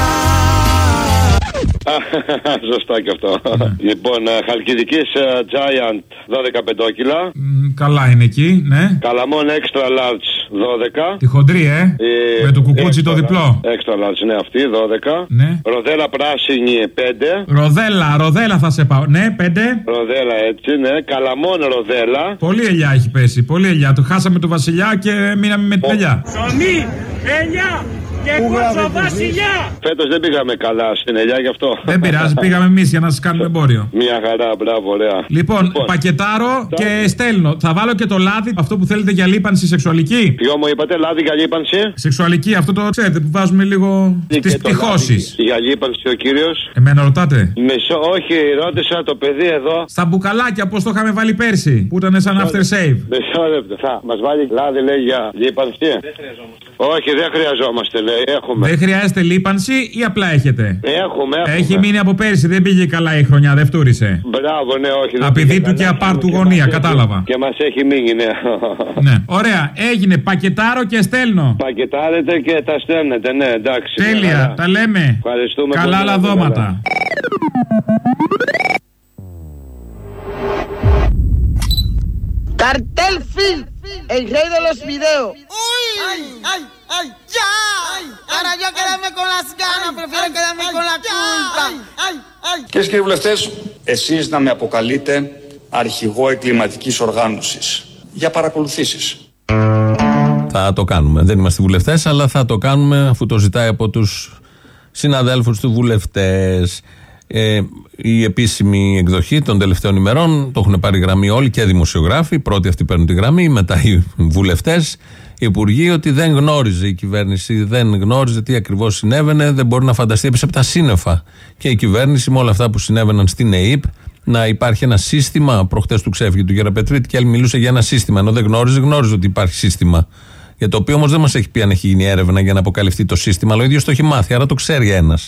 Σωστά και αυτό. Λοιπόν, Χαλκιδικής Giant 12 πεντόκιλα. Καλά είναι εκεί, ναι. Καλαμόν Extra Large 12. Τη χοντρή, με το κουκούτσι το διπλό. Extra Large, ναι, αυτή 12. Ναι. Ροδέλα πράσινη 5. Ροδέλα θα σε πάω. Ναι, 5. Ροδέλα έτσι, ναι. Καλαμόν ροδέλα. Πολύ ελιά έχει πέσει, πολύ ελιά. Το χάσαμε το Βασιλιά και μείναμε με την ελιά. Ψωμί, ελιά και κοτσοβασιλιά. Φέτος δεν πήγαμε καλά στην ελιά γι' αυτό. Δεν πειράζει, πήγαμε εμείς για να σας κάνουμε εμπόριο. Μια χαρά, μπράβο, ωραία. Λοιπόν, πακετάρω και στέλνω. Θα βάλω και το λάδι, αυτό που θέλετε για λίπανση σεξουαλική. Ποιο μου είπατε, λάδι για λίπανση? Σεξουαλική, αυτό το ξέρετε που βάζουμε λίγο στις πτυχώσεις. Για λίπανση ο κύριος. Εμένα ρωτάτε? Όχι, ρώτησα το παιδί εδώ. Στα μπουκαλάκια, πώς το είχαμε βάλει πέρσι, που ήταν σαν after save. Μισό λεπτό. Θα μας βάλει λάδι, λέει, για λίπανση. Δεν χρειαζόμαστε. Όχι, δεν χρειαζόμαστε, λέει. Έχουμε. Δεν χρειάζεται λίπανση ή απλά έχετε? Έχουμε. Έχει μείνει από πέρσι, δεν πήγε καλά η χρονιά, δεν φτούρισε. Μπράβο, ναι, όχι. Απειδήτου και απάρτου γωνία, κατάλαβα. Και μας έχει μείνει, ναι. Ναι. Ωραία, έγινε. Πακετάρω και στέλνω. Πακετάρετε και τα στέλνετε, ναι, εντάξει. Τέλεια, τα λέμε. Ευχαριστούμε. Καλά λαδώματα. Cartel Phil, el rey de los videos. ¡Uy! ¡Ay, ay, ay! ¡Ya! Ahora yo quedarme con las ganas, prefiero quedarme con la culpa. ¡Ay, ay! Κυρίες και κύριοι βουλευτές, εσείς να με αποκαλείτε αρχηγό εγκληματικής οργάνωσης για παρακολουθήσεις. Θα το κάνουμε. Δεν είμαστε βουλευτές, αλλά θα το κάνουμε αφού το ζητάει από τους συναδέλφους του βουλευτές. Η επίσημη εκδοχή των τελευταίων ημερών, το έχουν πάρει γραμμή όλοι και δημοσιογράφοι. Πρώτοι αυτοί παίρνουν τη γραμμή, μετά οι βουλευτές, οι υπουργοί, ότι δεν γνώριζε η κυβέρνηση, δεν γνώριζε τι ακριβώς συνέβαινε, δεν μπορεί να φανταστεί, έπεσε από τα σύννεφα. Και η κυβέρνηση με όλα αυτά που συνέβαιναν στην ΕΕΠ, να υπάρχει ένα σύστημα. Προχτές του ξέφυγε του Γεραπετρίτη και άλλη μιλούσε για ένα σύστημα, ενώ δεν γνώριζε ότι υπάρχει σύστημα. Για το οποίο όμως δεν μας έχει πει αν έχει γίνει έρευνα για να αποκαλυφθεί το σύστημα, αλλά ο ίδιος το έχει μάθει, άρα το ξέρει ένας.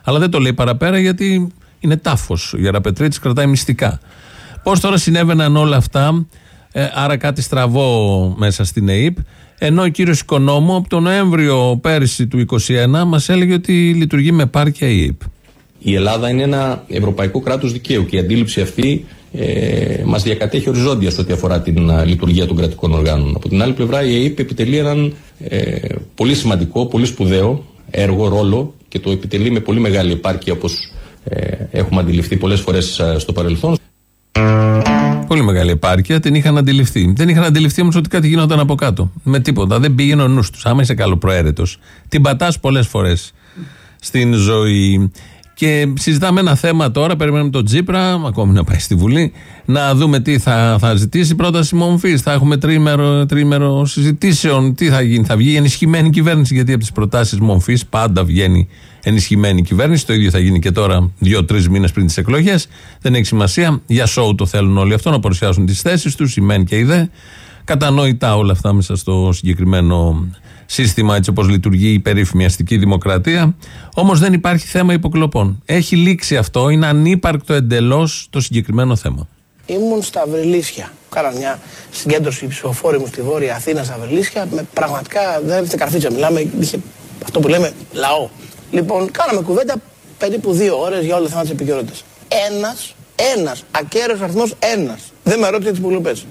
Αλλά δεν το λέει παραπέρα γιατί είναι τάφος. Ο Γεραπετρίτης κρατάει μυστικά. Πώς τώρα συνέβαιναν όλα αυτά, άρα κάτι στραβό μέσα στην ΕΥΠ, ενώ ο κύριος Οικονόμου από τον Νοέμβριο πέρυσι του 2021 μας έλεγε ότι λειτουργεί με επάρκεια η ΕΥΠ. Η Ελλάδα είναι ένα ευρωπαϊκό κράτος δικαίου και η αντίληψη αυτή μας διακατέχει οριζόντια σε ό,τι αφορά την λειτουργία των κρατικών οργάνων. Από την άλλη πλευρά, η ΕΥΠ επιτελεί έναν πολύ σημαντικό, πολύ σπουδαίο έργο, ρόλο και το επιτελεί με πολύ μεγάλη επάρκεια, όπως έχουμε αντιληφθεί πολλές φορές στο παρελθόν. Πολύ μεγάλη επάρκεια, την είχαν αντιληφθεί. Δεν είχαν αντιληφθεί όμως ότι κάτι γινόταν από κάτω. Με τίποτα. Δεν πήγαινε ο νους τους. Άμα είσαι καλοπροαίρετος, την πατάς πολλές φορές στην ζωή. Και συζητάμε ένα θέμα τώρα, περιμένουμε τον Τσίπρα, ακόμη να πάει στη Βουλή, να δούμε τι θα ζητήσει. Πρόταση μομφής, θα έχουμε τρίμερο συζητήσεων. Τι θα γίνει, θα βγει ενισχυμένη κυβέρνηση, γιατί από τις προτάσεις μομφής πάντα βγαίνει ενισχυμένη κυβέρνηση. Το ίδιο θα γίνει και τώρα, 2-3 μήνες πριν τις εκλογές. Δεν έχει σημασία. Για σοου το θέλουν όλοι αυτό, να παρουσιάσουν τις θέσεις τους, η μεν και η δε. Κατανοητά όλα αυτά μέσα στο συγκεκριμένο σύστημα, έτσι όπως λειτουργεί η περίφημη αστική δημοκρατία. Όμως δεν υπάρχει θέμα υποκλοπών. Έχει λήξει αυτό, είναι ανύπαρκτο εντελώς το συγκεκριμένο θέμα. Ήμουν στα Βρυλίσια. Κάνα μια συγκέντρωση ψηφοφόροι μου στη Βόρεια Αθήνα, στα Βρυλίσια, με πραγματικά δεν έφτασε καρφίτσα. Μιλάμε, είχε αυτό που λέμε λαό. Λοιπόν, κάναμε κουβέντα περίπου 2 ώρες για όλα τα θέματα της επικαιρότητας. Ένας, ακέραιος αριθμός, ένας. Δεν με ρώτησε τις υποκλοπές.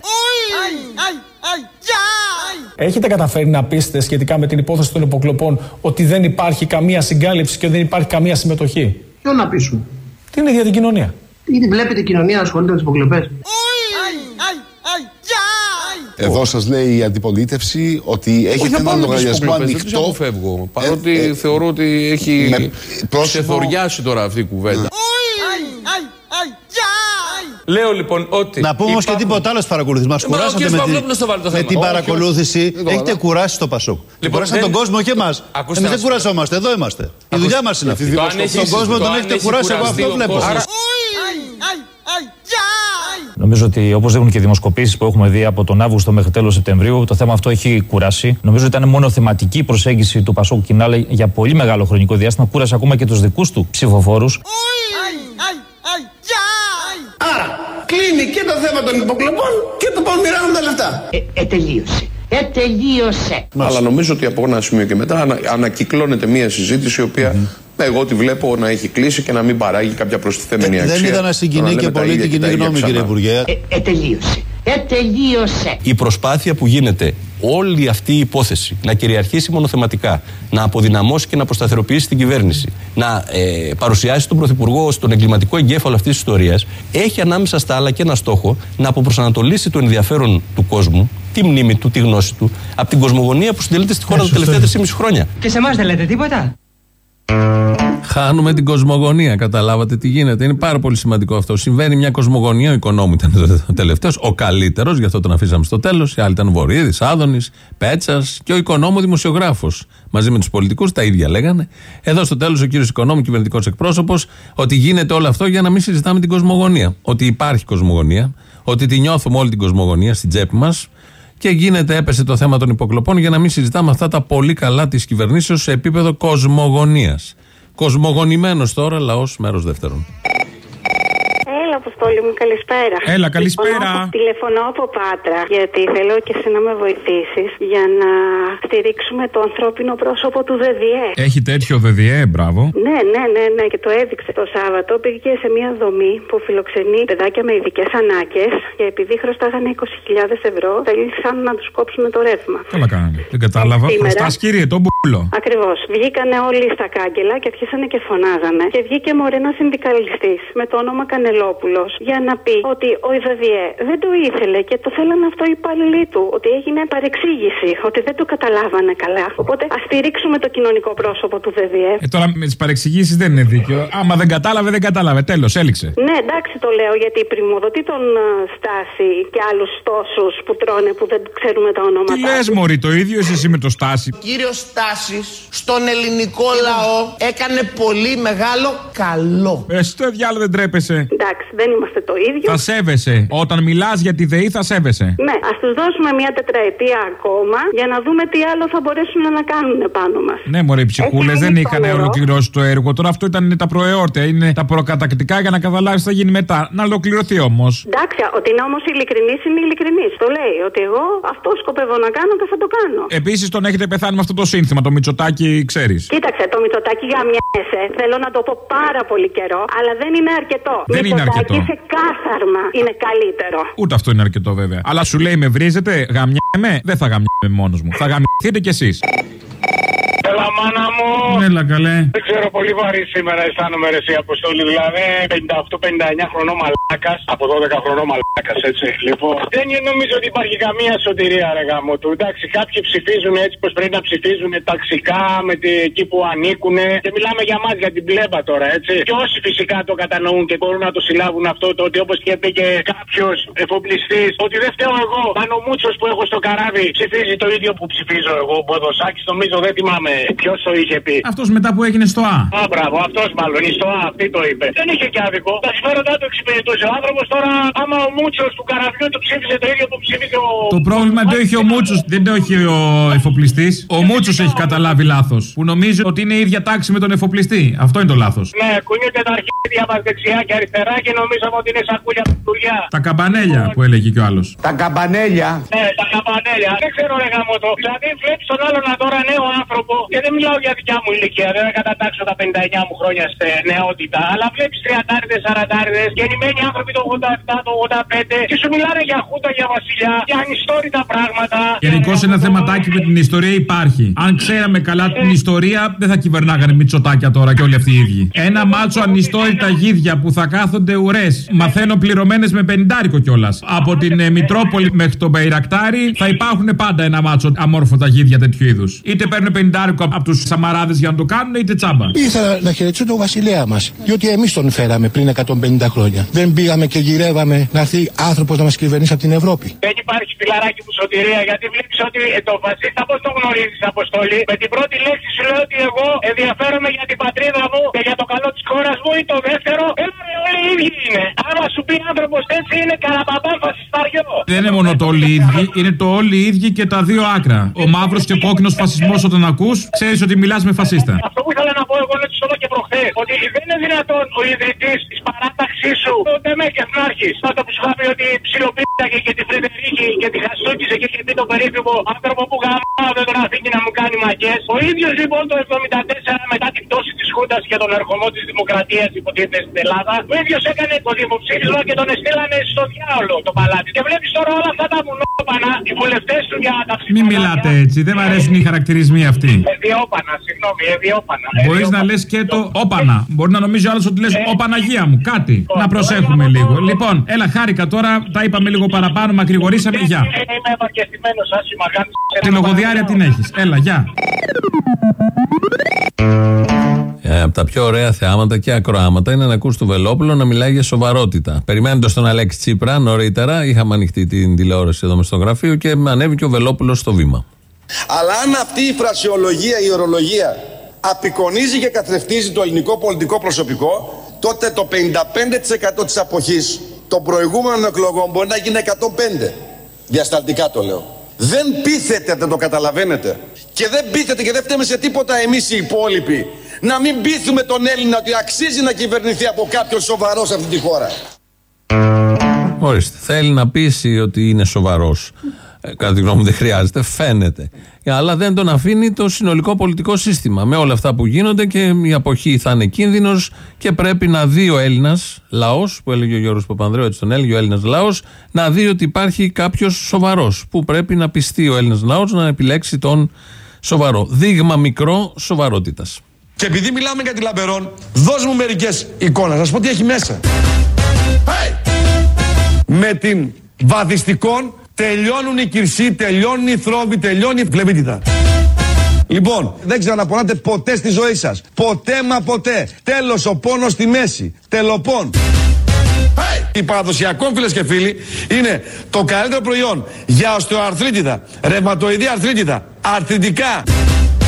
Έχετε καταφέρει να πείσετε σχετικά με την υπόθεση των υποκλοπών ότι δεν υπάρχει καμία συγκάλυψη και δεν υπάρχει καμία συμμετοχή? Ποιο να πείσουμε? Την ίδια την κοινωνία. Ήδη βλέπετε η κοινωνία να ασχολείται με τις υποκλοπές. Εδώ σας λέει η αντιπολίτευση ότι έχετε έναν λογαριασμό ανοιχτό. Δεν τους αποφεύγω, παρότι θεωρώ ότι έχει ξεθοριάσει τώρα αυτή η κουβέντα. Λέω λοιπόν ότι. Να πούμε όμως και τίποτα άλλο στους παρακολουθείς. Μας κουράσατε με την παρακολούθηση. Έχετε κουράσει το Πασόκ. Κουράσατε τον κόσμο και εμάς. Εμείς δεν κουραζόμαστε, εδώ είμαστε. Η δουλειά μας είναι αυτή. Τον κόσμο τον έχετε κουράσει, εγώ αυτό βλέπω. Νομίζω ότι όπως δείχνουν και οι δημοσκοπήσεις που έχουμε δει από τον Αύγουστο μέχρι τέλος Σεπτεμβρίου, το θέμα αυτό έχει κουράσει. Νομίζω ότι ήταν μόνο θεματική προσέγγιση του Πασόκ Κινάλα για πολύ μεγάλο χρονικό διάστημα. Κούρασε ακόμα και τους δικούς του ψηφοφόρους. Άρα, κλείνει και το θέμα των υποκλοπών και το πώς μοιράζουν τα λεφτά. Τελείωσε. Αλλά νομίζω ότι από ένα σημείο και μετά ανακυκλώνεται μια συζήτηση η οποία εγώ τη βλέπω να έχει κλείσει και να μην παράγει κάποια προστιθέμενη αξία. Δεν είδα να συγκινεί και πολύ την κοινή γνώμη, κύριε Υπουργέ. Τελείωσε. Η προσπάθεια που γίνεται όλη αυτή η υπόθεση να κυριαρχήσει μονοθεματικά, να αποδυναμώσει και να προσταθεροποιήσει την κυβέρνηση, να παρουσιάσει τον Πρωθυπουργό ως τον εγκληματικό εγκέφαλο αυτής της ιστορίας, έχει ανάμεσα στα άλλα και ένα στόχο να αποπροσανατολίσει το ενδιαφέρον του κόσμου, τη μνήμη του, τη γνώση του, από την κοσμογονία που συντελείται στη χώρα τα τελευταία 3,5 χρόνια. Και σε εμάς δεν λέτε τίποτα? Χάνουμε την κοσμογονία. Καταλάβατε τι γίνεται. Είναι πάρα πολύ σημαντικό αυτό. Συμβαίνει μια κοσμογονία. Ο Οικονόμου ήταν ο τελευταίος, ο καλύτερος, γι' αυτό τον αφήσαμε στο τέλος. Οι άλλοι ήταν Βορίδης, Άδωνης, Πέτσας και ο Οικονόμου δημοσιογράφος. Μαζί με τους πολιτικούς τα ίδια λέγανε. Εδώ στο τέλος ο κύριος Οικονόμου, κυβερνητικός εκπρόσωπος, ότι γίνεται όλο αυτό για να μην συζητάμε την κοσμογονία. Ότι υπάρχει κοσμογονία, ότι τη νιώθουμε όλη την κοσμογονία στην τσέπη μας. Και έπεσε το θέμα των υποκλοπών για να μην συζητάμε αυτά τα πολύ καλά της κυβερνήσεως σε επίπεδο κοσμογονίας. Κοσμογονημένος τώρα λαός, μέρος δεύτερον. Έλα, Αποστόλη μου, καλησπέρα. Έλα, καλησπέρα. Τηλεφωνώ από Πάτρα, γιατί θέλω και εσύ να με βοηθήσεις για να στηρίξουμε το ανθρώπινο πρόσωπο του ΔΔΕ. Έχει τέτοιο ΔΔΕ, μπράβο. Ναι, και το έδειξε το Σάββατο. Πήγε σε μια δομή που φιλοξενεί παιδάκια με ειδικές ανάγκες και επειδή χρωστάγανε 20.000 ευρώ, θέλησαν να τους κόψουν το ρεύμα. Καλά κάνανε. Δεν κατάλαβα. Χρωστάς, κύριε, τον μπουλό. Ακριβώς. Βγήκανε όλοι στα κάγκελα και αρχίσανε και φωνάζανε. Και βγήκε μωρέ ένας συνδικαλιστής με το όνομα Κανελόπουλος για να πει ότι ο ΔΔΕ δεν το ήθελε και το θέλανε αυτό οι υπαλληλοί του. Ότι έγινε παρεξήγηση, ότι δεν το καταλάβανε καλά. Οπότε ας στηρίξουμε το κοινωνικό πρόσωπο του ΔΔΕ. Τώρα με τις παρεξηγήσεις δεν είναι δίκαιο. Άμα δεν κατάλαβε, δεν κατάλαβε. Τέλος, έληξε. Ναι, εντάξει το λέω γιατί η πρημοδοτεί τον Στάση και άλλους τόσους που τρώνε που δεν ξέρουμε τα ονόματα. Τι λες, μωρή, το ίδιο είσαι εσύ με το Στάση. Ο κύριος Στάσης στον ελληνικό λαό έκανε πολύ μεγάλο καλό. Στο διάλογο δεν τρέπεσαι. Εντάξει, δεν είμαι είμαστε το ίδιο. Θα σέβεσαι. Όταν μιλάς για τη ΔΕΗ θα σέβεσαι. Ναι, ας τους δώσουμε μια τετραετία ακόμα για να δούμε τι άλλο θα μπορέσουν να κάνουν πάνω μας. Ναι, μωρέ, οι ψυχούλες δεν είχαν ολοκληρώσει το έργο. Τώρα αυτό ήταν τα προεόρτια, είναι τα προκατακτικά για να καταλάβεις τι θα γίνει μετά. Να ολοκληρωθεί όμως. Εντάξει, ότι είναι όμως ειλικρινής είναι ειλικρινής. Το λέει ότι εγώ αυτό σκοπεύω να κάνω και θα το κάνω. Επίσης τον έχετε πεθάνει με αυτό το σύνθημα, το Μητσοτάκι, ξέρεις. Κοίταξε, το Μητσοτάκι γαμιέσαι. Θέλω να το πω πάρα πολύ καιρό, αλλά δεν είναι αρκετό. Δεν είναι αρκετό. σε κάθαρμα είναι καλύτερο. Ούτε αυτό είναι αρκετό βέβαια. Αλλά σου λέει με βρίζετε, γαμιέμαι, δεν θα γαμιέμαι μόνος μου. Θα γαμιεθείτε κι εσείς. Έλα, μάνα μου. Έλα, καλέ. Δεν ξέρω, πολύ βαρύ σήμερα αισθάνομαι, ρε εσύ, Αποστόλη. Δηλαδή, 58-59 χρονών μαλάκας, από 12 χρονών μαλάκας, έτσι. Λοιπόν, δεν νομίζω ότι υπάρχει καμία σωτηρία, ρε γάμο του. Εντάξει, κάποιοι ψηφίζουν έτσι πως πρέπει να ψηφίζουν ταξικά, εκεί που ανήκουν. Και μιλάμε για μας, για την πλέμπα τώρα, έτσι. Και όσοι φυσικά το κατανοούν και μπορούν να το συλλάβουν αυτό, το ότι όπως και είπε και κάποιος εφοπλιστής, ότι δεν φταίω εγώ. Αν ο Μούτσος που έχω στο καράβι ψηφίζει το ίδιο που ψηφίζω εγώ, ο Μποδοσάκης, νομίζω δεν θυμάμαι. Ποιος το είχε πει. Αυτός μετά που έγινε στο Α. Α, μπράβο, αυτός μάλλον. Στο Α, αυτή το είπε. Δεν είχε και άδικο. Τα συμφέροντά του εξυπηρετούσε ο άνθρωπος. Τώρα, άμα ο Μούτσος του καραβιού του ψήφισε το ίδιο που ψήφισε ο. Το πρόβλημα δεν το έχει ο Μούτσος, δεν το έχει ο εφοπλιστής. Ο Μούτσος έχει καταλάβει λάθος. Που νομίζει ότι είναι η ίδια τάξη με τον εφοπλιστή. Αυτό είναι το λάθος. Ναι, κουνιούνται τα αρχίδια μας δεξιά και αριστερά και νομίζαμε ότι είναι σακούλια πουλιά. Τα καμπανέλια που έλεγε κι ο άλλος. Τα καμπανέλια. Ναι, τα καμπανέλια. Δεν ξέρω, ρε γαμώτο. Δηλαδή, βλέπει τον άλλον τώρα νέο άνθρωπο. Και δεν μιλάω για δικιά μου ηλικία, δεν θα κατατάξω τα 59 μου χρόνια σε νεότητα. Αλλά βλέπει 30, 40, γεννημένοι άνθρωποι το 87, το 85 και σου μιλάνε για χούντα, για βασιλιά, για ανιστόρυτα πράγματα. Γενικώς ένα θεματάκι με την ιστορία υπάρχει. Αν ξέραμε καλά την ιστορία, δεν θα κυβερνάγανε Μητσοτάκια τώρα και όλοι αυτοί οι ίδιοι. Ένα μάτσο ανιστόρυτα γίδια που θα κάθονται ουρές. Μαθαίνω πληρωμένες με 50 κιόλας. Από την Μητρόπολη μέχρι τον Μπεϊρακτάρι θα υπάρχουν πάντα ένα μάτσο αμόρφωτα γίδια τέτοιου είδους. Είτε παίρνουν 50 από τους Σαμαράδες για να το κάνουν, είτε τσάμπα. Ήθελα να χαιρετήσω τον βασιλέα μας. Διότι εμείς τον φέραμε πριν 150 χρόνια. Δεν πήγαμε και γυρεύαμε να έρθει άνθρωπος να μας κυβερνήσει από την Ευρώπη. Δεν υπάρχει φιλαράκι μου σωτηρία, γιατί βλέπεις ότι το φασίστα πώς το γνωρίζεις, Αποστόλη. Με την πρώτη λέξη σου λέω ότι εγώ ενδιαφέρομαι για την πατρίδα μου και για το καλό της χώρας μου, ή το δεύτερο, όλοι οι ίδιοι είναι. Άμα σου πει άνθρωπος έτσι είναι καραπαπά φασισταριό. Δεν είναι μόνο το όλοι οι ίδιοι, είναι το όλοι οι ίδιοι και τα δύο άκρα. Ο μαύρος και ο κόκκινος φασισμός όταν ακούς, ξέρεις ότι μιλάς με φασίστα. Αυτό που ήθελα να πω εγώ είναι το και προχθές. Ότι δεν είναι δυνατόν ο ιδρυτής της παράταξής σου, ο Ντεμέκη Εθνάρχης, τότε που σου είχα πει ότι ψιλοπίταγε και τη Φρεντερίκη και τη χαστούκισε και είχε πει τον περίφημο άνθρωπο που γαμάω δεν τον αφήνει να μου κάνει μαγκές. Ο ίδιος λοιπόν το 1974 μετά την πτώση της Χούντας και τον ερχομό της Δημοκρατίας υποτίθεται στην Ελλάδα, ο ίδιος έκανε το δημοψήφισμα και τον εστήλανε στο διάολο το παλάτι. Και βλέπεις τώρα όλα αυτά τα μουνόπανα, οι βουλευτές του για τα ψηφοδέλτια. Μην μιλάτε έτσι, δεν μου αρέσουν οι χαρακτηρισμοί αυτοί. Εδιόπανα, συγγνώμη, εδιόπανα. Μπορείς να λες και το όπανα. Μπορεί να νομίζει ο άλλος ότι λες ο Παναγία μου, κάτι. Να προσέχουμε λίγο. Λοιπόν, έλα, χάρηκα τώρα, τα είπαμε λίγο παραπάνω, μακρηγορήσαμε, γεια. Είμαι ευαρκεστημένος, άσχημα, τη λογοδιάρεια την έχεις. Έλα, γεια. Από τα πιο ωραία θεάματα και ακροάματα είναι να ακούς το Βελόπουλο να μιλάει για σοβαρότητα. Περιμένοντας τον Αλέξη Τσίπρα νωρίτερα, είχαμε ανοιχτεί την τηλεόραση εδώ μες στο γραφείο και ανέβηκε ο Βελόπουλος στο βήμα. Αλλά αν αυτή η φρασιολογία, η ορολογία απεικονίζει και καθρεφτίζει το ελληνικό πολιτικό προσωπικό, τότε το 55% της αποχής των προηγούμενων εκλογών μπορεί να γίνει 105. Διασταλτικά το λέω. Δεν πείθεται, δεν το καταλαβαίνετε. Και δεν πείθεται και δεν φταίμε σε τίποτα εμείς οι υπόλοιποι να μην πείθουμε τον Έλληνα ότι αξίζει να κυβερνηθεί από κάποιον σοβαρό σε αυτή τη χώρα. Ορίστε, θέλει να πείσει ότι είναι σοβαρός. Κατά τη γνώμη μου δεν χρειάζεται, φαίνεται. Αλλά δεν τον αφήνει το συνολικό πολιτικό σύστημα. Με όλα αυτά που γίνονται και η αποχή θα είναι κίνδυνος και πρέπει να δει ο Έλληνας λαός, που έλεγε ο Γιώργος Παπανδρέου, έτσι τον έλεγε ο Έλληνας λαός, να δει ότι υπάρχει κάποιος σοβαρός που πρέπει να πιστεί ο Έλληνας λαός να επιλέξει τον σοβαρό. Δείγμα μικρό σοβαρότητας. Και επειδή μιλάμε για τη Λαμπερόν, δώσ' μου μερικές εικόνες, να σου πω τι έχει μέσα. Hey! Με την βαδιστικών τελειώνουν οι κυρσοί, τελειώνουν οι θρόμβοι, τελειώνει η φλεβίτιδα. Λοιπόν, δεν ξαναπονάτε ποτέ στη ζωή σας. Ποτέ μα ποτέ. Τέλος ο πόνος στη μέση. Τελοπών. Hey! Η παραδοσιακό, φίλες και φίλοι, είναι το καλύτερο προϊόν για οστεοαρθρίτιδα, ρευματοειδή αρθρίτιδα, αρθριτικά.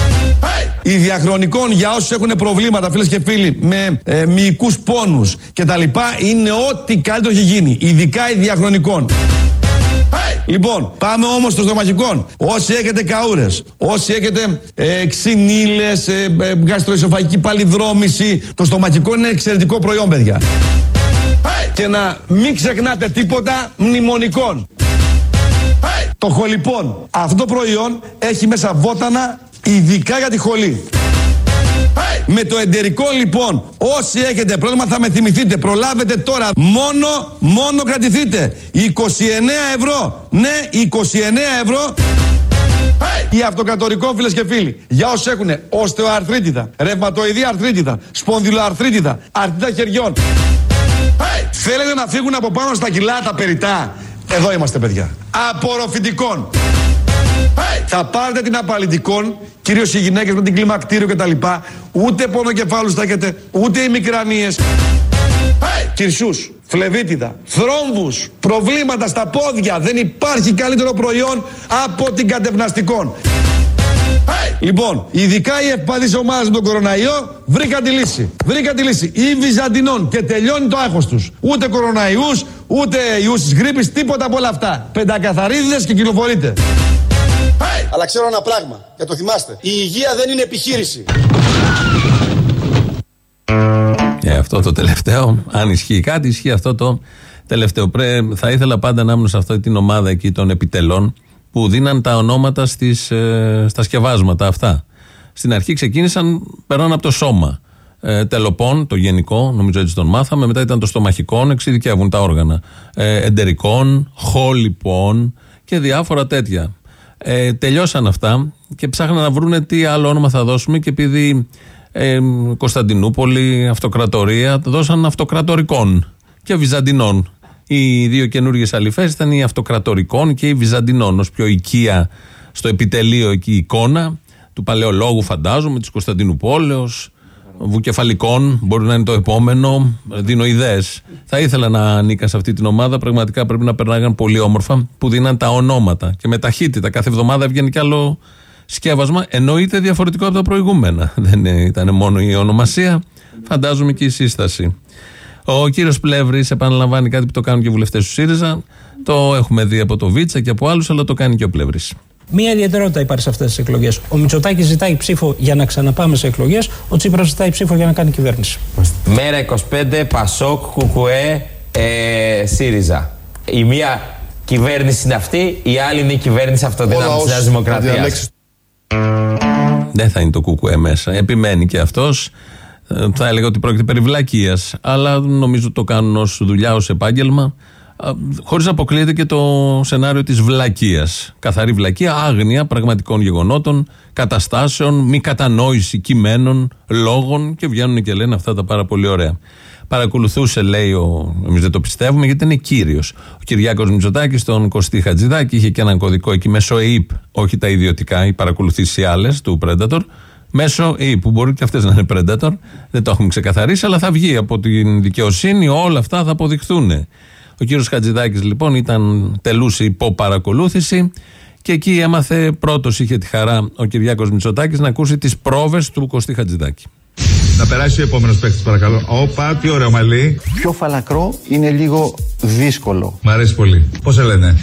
Η διαχρονικών για όσους έχουν προβλήματα, φίλες και φίλοι, με μυϊκούς πόνους και τα λοιπά, είναι ό,τι καλύτερο έχει γίνει. Ειδικά η διαχρονικών. Λοιπόν, πάμε όμως στο στομαχικών. Όσοι έχετε καούρες, όσοι έχετε ξυνήλες, γαστροεσοφαγική παλιδρόμηση, το στομαχικό είναι εξαιρετικό προϊόν, παιδιά. Και να μην ξεχνάτε τίποτα μνημονικών. Το χολυπών. Αυτό το προϊόν έχει μέσα βότανα ειδικά για τη χολή. Με το εντερικό λοιπόν, όσοι έχετε πρόβλημα θα με θυμηθείτε, προλάβετε τώρα, μόνο κρατηθείτε. 29 ευρώ, ναι, 29 ευρώ. Η αυτοκρατορικό, φίλες και φίλοι, για όσους έχουν οστεοαρθρίτιδα, ρευματοειδή αρθρίτιδα, σπονδυλοαρθρίτιδα, αρθρίτιδα χεριών. Θέλετε να φύγουν από πάνω στα κιλά τα περιτά? Εδώ είμαστε, παιδιά. Απορροφητικών. Θα πάρετε την απαλλητικών, κυρίως οι γυναίκες με την κλιμακτήριο κτλ. Ούτε πονοκεφάλους θα έχετε, ούτε οι μικρανίες. Κυρσούς, φλεβίτιδα, θρόμβους, προβλήματα στα πόδια. Δεν υπάρχει καλύτερο προϊόν από την κατευναστικών. Λοιπόν, ειδικά οι ευπαθείς ομάδες με τον κοροναϊό βρήκαν τη λύση. Ή Βυζαντινών και τελειώνει το άγχος τους. Ούτε κοροναϊούς, ούτε ιούς της γρίπης, τίποτα από όλα αυτά. Πεντακαθαρίδες και κυκλοφορείτε. Αλλά ξέρω ένα πράγμα, και το θυμάστε. Η υγεία δεν είναι επιχείρηση. Αυτό το τελευταίο, αν ισχύει κάτι, ισχύει αυτό το τελευταίο. Θα ήθελα πάντα να ήμουν σε αυτή την ομάδα εκεί των επιτελών που δίναν τα ονόματα στα σκευάσματα αυτά. Στην αρχή ξεκίνησαν, περνάνε από το σώμα. Τελοπών, το γενικό, νομίζω έτσι τον μάθαμε. Μετά ήταν το στομαχικών, εξειδικεύουν τα όργανα. Εντερικών, χόλυπων και διάφορα τέτοια. Τελειώσαν αυτά και ψάχναν να βρούνε τι άλλο όνομα θα δώσουμε, και επειδή Κωνσταντινούπολη, αυτοκρατορία, δώσαν αυτοκρατορικών και Βυζαντινών. Οι δύο καινούργιες αληφές ήταν οι αυτοκρατορικών και οι Βυζαντινών, ως πιο οικία στο επιτελείο εκεί εικόνα του παλαιολόγου, φαντάζομαι, της Κωνσταντινουπόλεως, Βουκεφαλικών, μπορεί να είναι το επόμενο. Δίνω ιδέες. Θα ήθελα να ανήκα σε αυτή την ομάδα. Πραγματικά πρέπει να περνάγαν πολύ όμορφα που δίναν τα ονόματα και με ταχύτητα. Κάθε εβδομάδα έβγαινε κι άλλο σκεύασμα. Εννοείται διαφορετικό από τα προηγούμενα. Δεν ήταν μόνο η ονομασία, φαντάζομαι και η σύσταση. Ο κύριος Πλεύρης επαναλαμβάνει κάτι που το κάνουν και οι βουλευτές του ΣΥΡΙΖΑ. Το έχουμε δει από το Βίτσα και από άλλους, αλλά το κάνει και ο Πλεύρης. Μία ιδιαιτερότητα υπάρχει σε αυτές τις εκλογές. Ο Μητσοτάκης ζητάει ψήφο για να ξαναπάμε σε εκλογές, ο Τσίπρας ζητάει ψήφο για να κάνει κυβέρνηση. Μέρα 25, Πασόκ, Κουκουέ, ΣΥΡΙΖΑ. Η μία κυβέρνηση είναι αυτή, η άλλη είναι η κυβέρνηση αυτοδύναμης της Νέας Δημοκρατίας. Δεν θα είναι το Κουκουέ μέσα. Επιμένει και αυτός. Θα έλεγα ότι πρόκειται περί βλακείας, αλλά νομίζω το κάνουν ως δουλειά, ως επάγγελμα. Χωρίς να αποκλείεται και το σενάριο της βλακείας. Καθαρή βλακεία, άγνοια πραγματικών γεγονότων, καταστάσεων, μη κατανόηση κειμένων, λόγων, και βγαίνουν και λένε αυτά τα πάρα πολύ ωραία. Παρακολουθούσε, λέει, εμείς δεν το πιστεύουμε γιατί είναι κύριος, ο Κυριάκος Μητσοτάκης τον Κωστή Χατζηδάκη. Είχε και έναν κωδικό εκεί μέσω ΕΙΠ, όχι τα ιδιωτικά, οι παρακολουθήσεις οι άλλες του Predator. Μέσω ΕΙΠ, που μπορεί και αυτές να είναι Predator, δεν το έχουμε ξεκαθαρίσει, αλλά θα βγει από την δικαιοσύνη, όλα αυτά θα αποδειχθούν. Ο κύριος Χατζηδάκης λοιπόν τελούσε υπό παρακολούθηση και εκεί έμαθε πρώτος, είχε τη χαρά ο Κυριάκος Μητσοτάκης να ακούσει τις πρόβες του Κωστή Χατζηδάκη. Να περάσει ο επόμενος παίκτης παρακαλώ. Όπα, τι ωραίο μαλλί. Πιο φαλακρό είναι λίγο δύσκολο. Μ' αρέσει πολύ. Πώς σε λένε?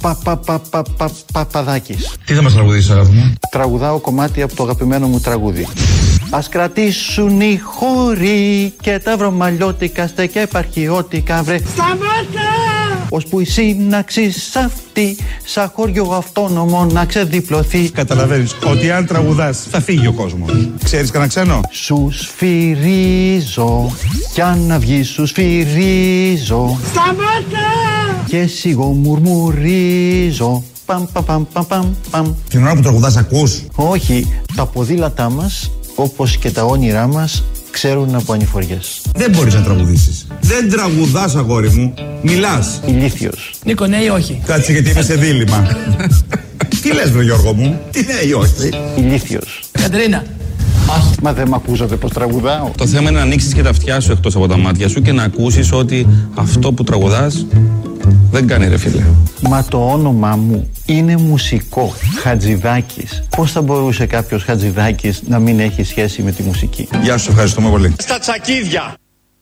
Παπαδάκης. Τι θα μας τραγουδήσεις, αγάπη μου? Τραγουδάω κομμάτι από το αγαπημένο μου τραγούδι. Ας κρατήσουν οι χώροι και τα βρωμαλιώτικα στεκιά επαρχιώτικα βρε. Σταμάτα! Ώσπου η σύναξη αυτή σαν χωριό αυτόνομο να ξεδιπλωθεί. Καταλαβαίνεις ότι αν τραγουδάς θα φύγει ο κόσμος. Ξέρεις κανένα ξένο? Σου σφυρίζω κι αν να βγει σου σφυρίζω. Σταμάτα! Και σιγό μουρμουρίζω. Παμ παμ παμ παμ παμ. Την ώρα που τραγουδάς ακούς? Όχι, τα ποδήλατά μας, όπως και τα όνειρά μας, ξέρουν από ανηφοριές. Δεν μπορείς να τραγουδήσεις. Δεν τραγουδάς, αγόρι μου. Μιλάς. Ηλίθιος. Νίκο, ναι ή όχι? Κάτσε γιατί είμαι σε δίλημμα. Τι λες, βρε Γιώργο μου? Τι ναι ή όχι? Ηλίθιος. Κατερίνα. Όχι. Μα δεν μ' ακούσατε πως τραγουδάω? Το θέμα είναι να ανοίξεις και τα αυτιά σου εκτός από τα μάτια σου και να ακούσεις ότι αυτό που τραγουδάς Δεν κάνει ρε φίλε. Μα το όνομά μου είναι μουσικό. Χατζηδάκης. Πώς θα μπορούσε κάποιος Χατζηδάκης να μην έχει σχέση με τη μουσική? Γεια σου, ευχαριστούμε πολύ. Στα τσακίδια.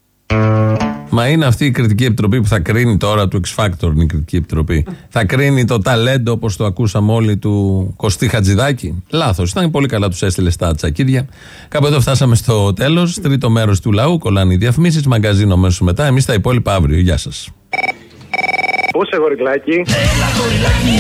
Μα είναι αυτή η κριτική επιτροπή που θα κρίνει τώρα, του X Factor η κριτική επιτροπή. Θα κρίνει το ταλέντο, όπως το ακούσαμε όλοι, του Κωστή Χατζηδάκη. Λάθος. Ήταν πολύ καλά, τους έστειλε στα τσακίδια. Κάπου εδώ φτάσαμε στο τέλος. Τρίτο μέρος του λαού. Κολλάνε οι διαφημίσεις. Μαγκαζίνο αμέσως μετά. Εμείς τα υπόλοιπα αύριο. Γεια σας. Πού σε γοριλάκι? Έλα γοριλάκι,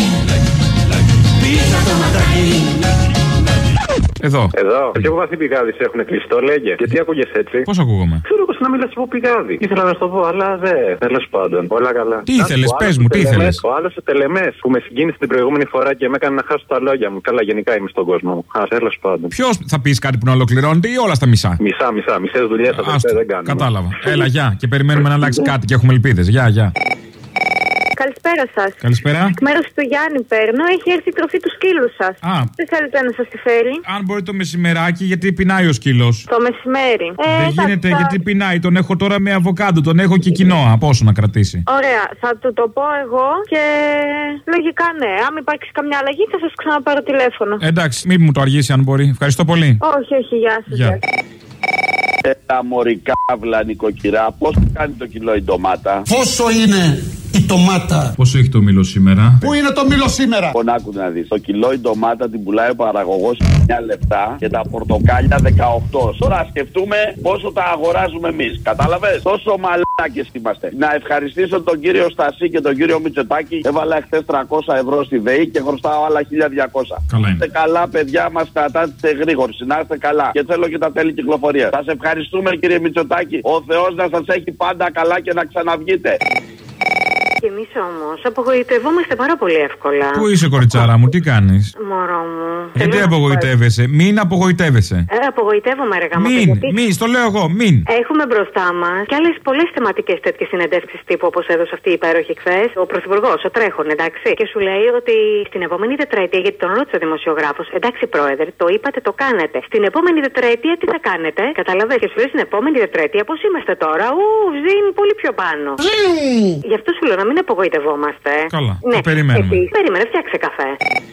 πίσα το ματάκι. Εδώ. Ποιο βαθύ πηγάδι έχουν κλειστό, λέγε. Γιατί ακούγες έτσι? Πώς ακούγομαι? Ξέρω εγώ να μιλάς από πηγάδι. Ήθελα να στο πω, αλλά δεν. Τέλος πάντων. Όλα καλά. Τι ήθελες, πες μου, τι ήθελες? Ο άλλος ο Τελεμές που με συγκίνησε την προηγούμενη φορά και με έκανε να χάσω τα λόγια μου. Καλά, γενικά είμαι στον κόσμο μου. Τέλος πάντων. Ποιος θα πεις κάτι που να ολοκληρώνεται ή όλα στα μισά? Μισά. Μισές δουλειές δεν κάνω. Κατάλαβα. Έλα, γεια. Και περιμένουμε να αλλάξει κάτι και έχουμε ελπίδες. Γεια. Καλησπέρα σας. Καλησπέρα. Εκ μέρους του Γιάννη παίρνω, έχει έρθει η τροφή του σκύλου σας. Δεν θέλετε να σας τη φέρει? Αν μπορεί το μεσημεράκι, γιατί πεινάει ο σκύλος. Το μεσημέρι. Δεν γίνεται, γιατί πεινάει. Τον έχω τώρα με αβοκάντο, τον έχω και κοινόα. Πόσο να κρατήσει? Ωραία, θα του το πω εγώ και λογικά ναι. Αν υπάρξει καμιά αλλαγή, θα σας ξαναπάρω τηλέφωνο. Εντάξει, μην μου το αργήσει αν μπορεί. Ευχαριστώ πολύ. Όχι, γεια σας. Τα μωρικά νοικοκυρά, πώς κάνει το κιλό η ντομάτα? Πόσο είναι η ντομάτα? Πόσο έχει το μήλο σήμερα? Πού είναι το μήλο σήμερα? Λοιπόν, άκου να δεις. Το κιλό η ντομάτα την πουλάει ο παραγωγός 9 λεπτά και τα πορτοκάλια 18. Τώρα σκεφτούμε πόσο τα αγοράζουμε εμείς. Κατάλαβες? Τόσο μαλάκες είμαστε. Να ευχαριστήσω τον κύριο Στασί και τον κύριο Μητσοτάκη. Έβαλα χθες 300 ευρώ στη ΔΕΗ και χρωστάω άλλα 1200. Καλά είναι. Είστε καλά, παιδιά, μας κρατάτε εγρήγορση. Να είστε καλά. Και θέλω και τα τέλη κυκλοφορίας. Σας ευχαριστούμε, κύριε Μητσοτάκη. Ο Θεός να σας έχει πάντα καλά και να ξαναβγείτε. Και εμείς όμως απογοητευόμαστε πάρα πολύ εύκολα. Πού είσαι, κοριτσάρα μου, τι κάνεις? Μωρό μου. Γιατί απογοητεύεσαι? Μην απογοητεύεσαι. Απογοητεύομαι, ρε γάμα. Μην, στο λέω εγώ, μην. Έχουμε μπροστά μας και άλλες πολλές θεματικές τέτοιες συνεντεύξεις τύπου όπως έδωσε αυτή η υπέροχη χθες ο Πρωθυπουργός, ο Τρέχον, εντάξει. Και σου λέει ότι στην επόμενη τετραετία, γιατί τον ρώτησε ο δημοσιογράφος, εντάξει πρόεδρε, το είπατε, το κάνετε. Στην επόμενη τετραετία τι θα κάνετε? Καταλαβαίνετε. Και σου λέει στην επόμενη τετραετία πώς είμαστε τώρα? Ζήν πολύ πιο πάνω. Γι' αυτό σου λέω να μην απογοητευόμαστε. Καλά. Ναι, το περιμένουμε. Περίμενε, φτιάξε καφέ.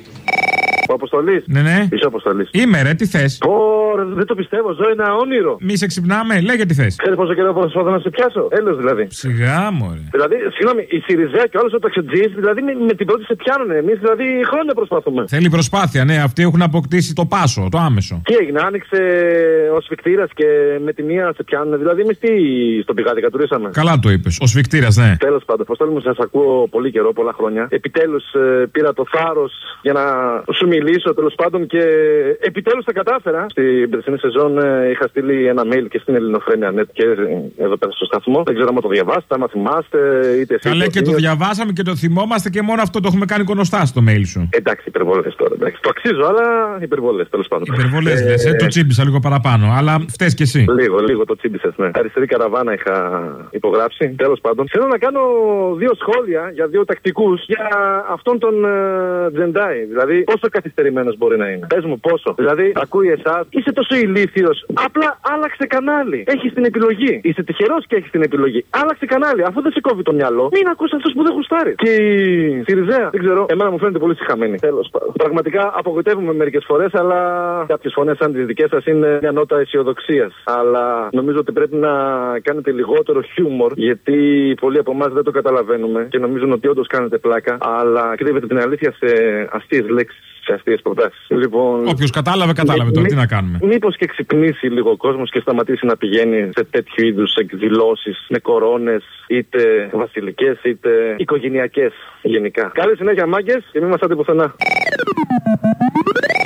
Ο Αποστολής. Ναι. Είσαι Αποστολής. Είμαι, ρε, τι θες? Δεν το πιστεύω, ζω ένα όνειρο. Μη σε ξυπνάμε, λέγε τι θες. Ξέρεις πόσο καιρό προσπαθώ να σε πιάσω? Έλεος δηλαδή. Σιγά, μωρέ. Δηλαδή, συγγνώμη, η Σιριζέα και όλος ο ταξιτζής, δηλαδή με την πρώτη σε πιάνουνε. Εμείς δηλαδή χρόνια προσπαθούμε. Θέλει προσπάθεια, ναι, αυτοί έχουν αποκτήσει το πάσο, το άμεσο. Τι έγινε, άνοιξε ο σφικτήρας και με τη μία σε πιάνουνε. Δηλαδή, εμείς τι στον πηγάδι κατουρίσαμε? Καλά το είπες, ο σφικτήρας, ναι. Τέλος πάντων, Αποστόλη μου, σας ακούω πολύ καιρό, πολλά χρόνια. Επιτέλους πήρα το θάρρος για να σου μιλήσω, τέλος πάντων, και επιτέλους τα κατάφερα. Στην περσινή σεζόν είχα στείλει ένα mail και στην Ελληνοφρένια.net και εδώ πέρα στο σταθμό. Δεν ξέρω αν το διαβάσετε, αν θυμάστε, είτε εσείς. Καλέ, και το διαβάσαμε και το θυμόμαστε και μόνο αυτό το έχουμε κάνει κονωστά στο mail σου. Εντάξει, υπερβολές τώρα. Εντάξει. Το αξίζω, αλλά υπερβολές, τέλος πάντων. Υπερβολές λες, το τσίμπησα λίγο παραπάνω, αλλά φταίς κι εσύ. Λίγο το τσίμπησες, ναι. Αριστερή καραβάνα είχα υπογράψει, τέλος πάντων. Θέλω να κάνω δύο σχόλια για δύο τακτικούς για αυτόν τον Τζεντάι. Δηλαδή, πόσο καθυστερημένος μπορεί να είναι? Πες μου πόσο. Δηλαδή, ακούει εσάς, είσαι τόσο ηλίθιος. Απλά άλλαξε κανάλι. Έχεις την επιλογή. Είσαι τυχερός και έχεις την επιλογή. Άλλαξε κανάλι. Αφού δεν σε κόβει το μυαλό, μην ακούς αυτούς που δεν γουστάρει. Και η Σιριζέα, δεν ξέρω, εμένα μου φαίνεται πολύ συχαμένη. Τέλος πάντων. Πραγματικά απογοητεύουμε μερικές φορές, αλλά κάποιες φωνές σαν τις δικές σας είναι μια νότα αισιοδοξίας. Αλλά νομίζω ότι πρέπει να κάνετε λιγότερο χιούμορ, γιατί πολλοί από εμάς δεν το καταλαβαίνουμε και νομίζουν ότι όντως κάνετε πλάκα, αλλά κρύβετε την αλήθεια σε αστείες λέξεις. Λοιπόν, όποιος κατάλαβε, τώρα τι να κάνουμε. Μήπως και ξυπνήσει λίγο ο κόσμος και σταματήσει να πηγαίνει σε τέτοιου είδους εκδηλώσεις με κορώνες, είτε βασιλικές είτε οικογενειακές γενικά. Καλή συνέχεια, μάγκες, και μην μας άτε πουθενά.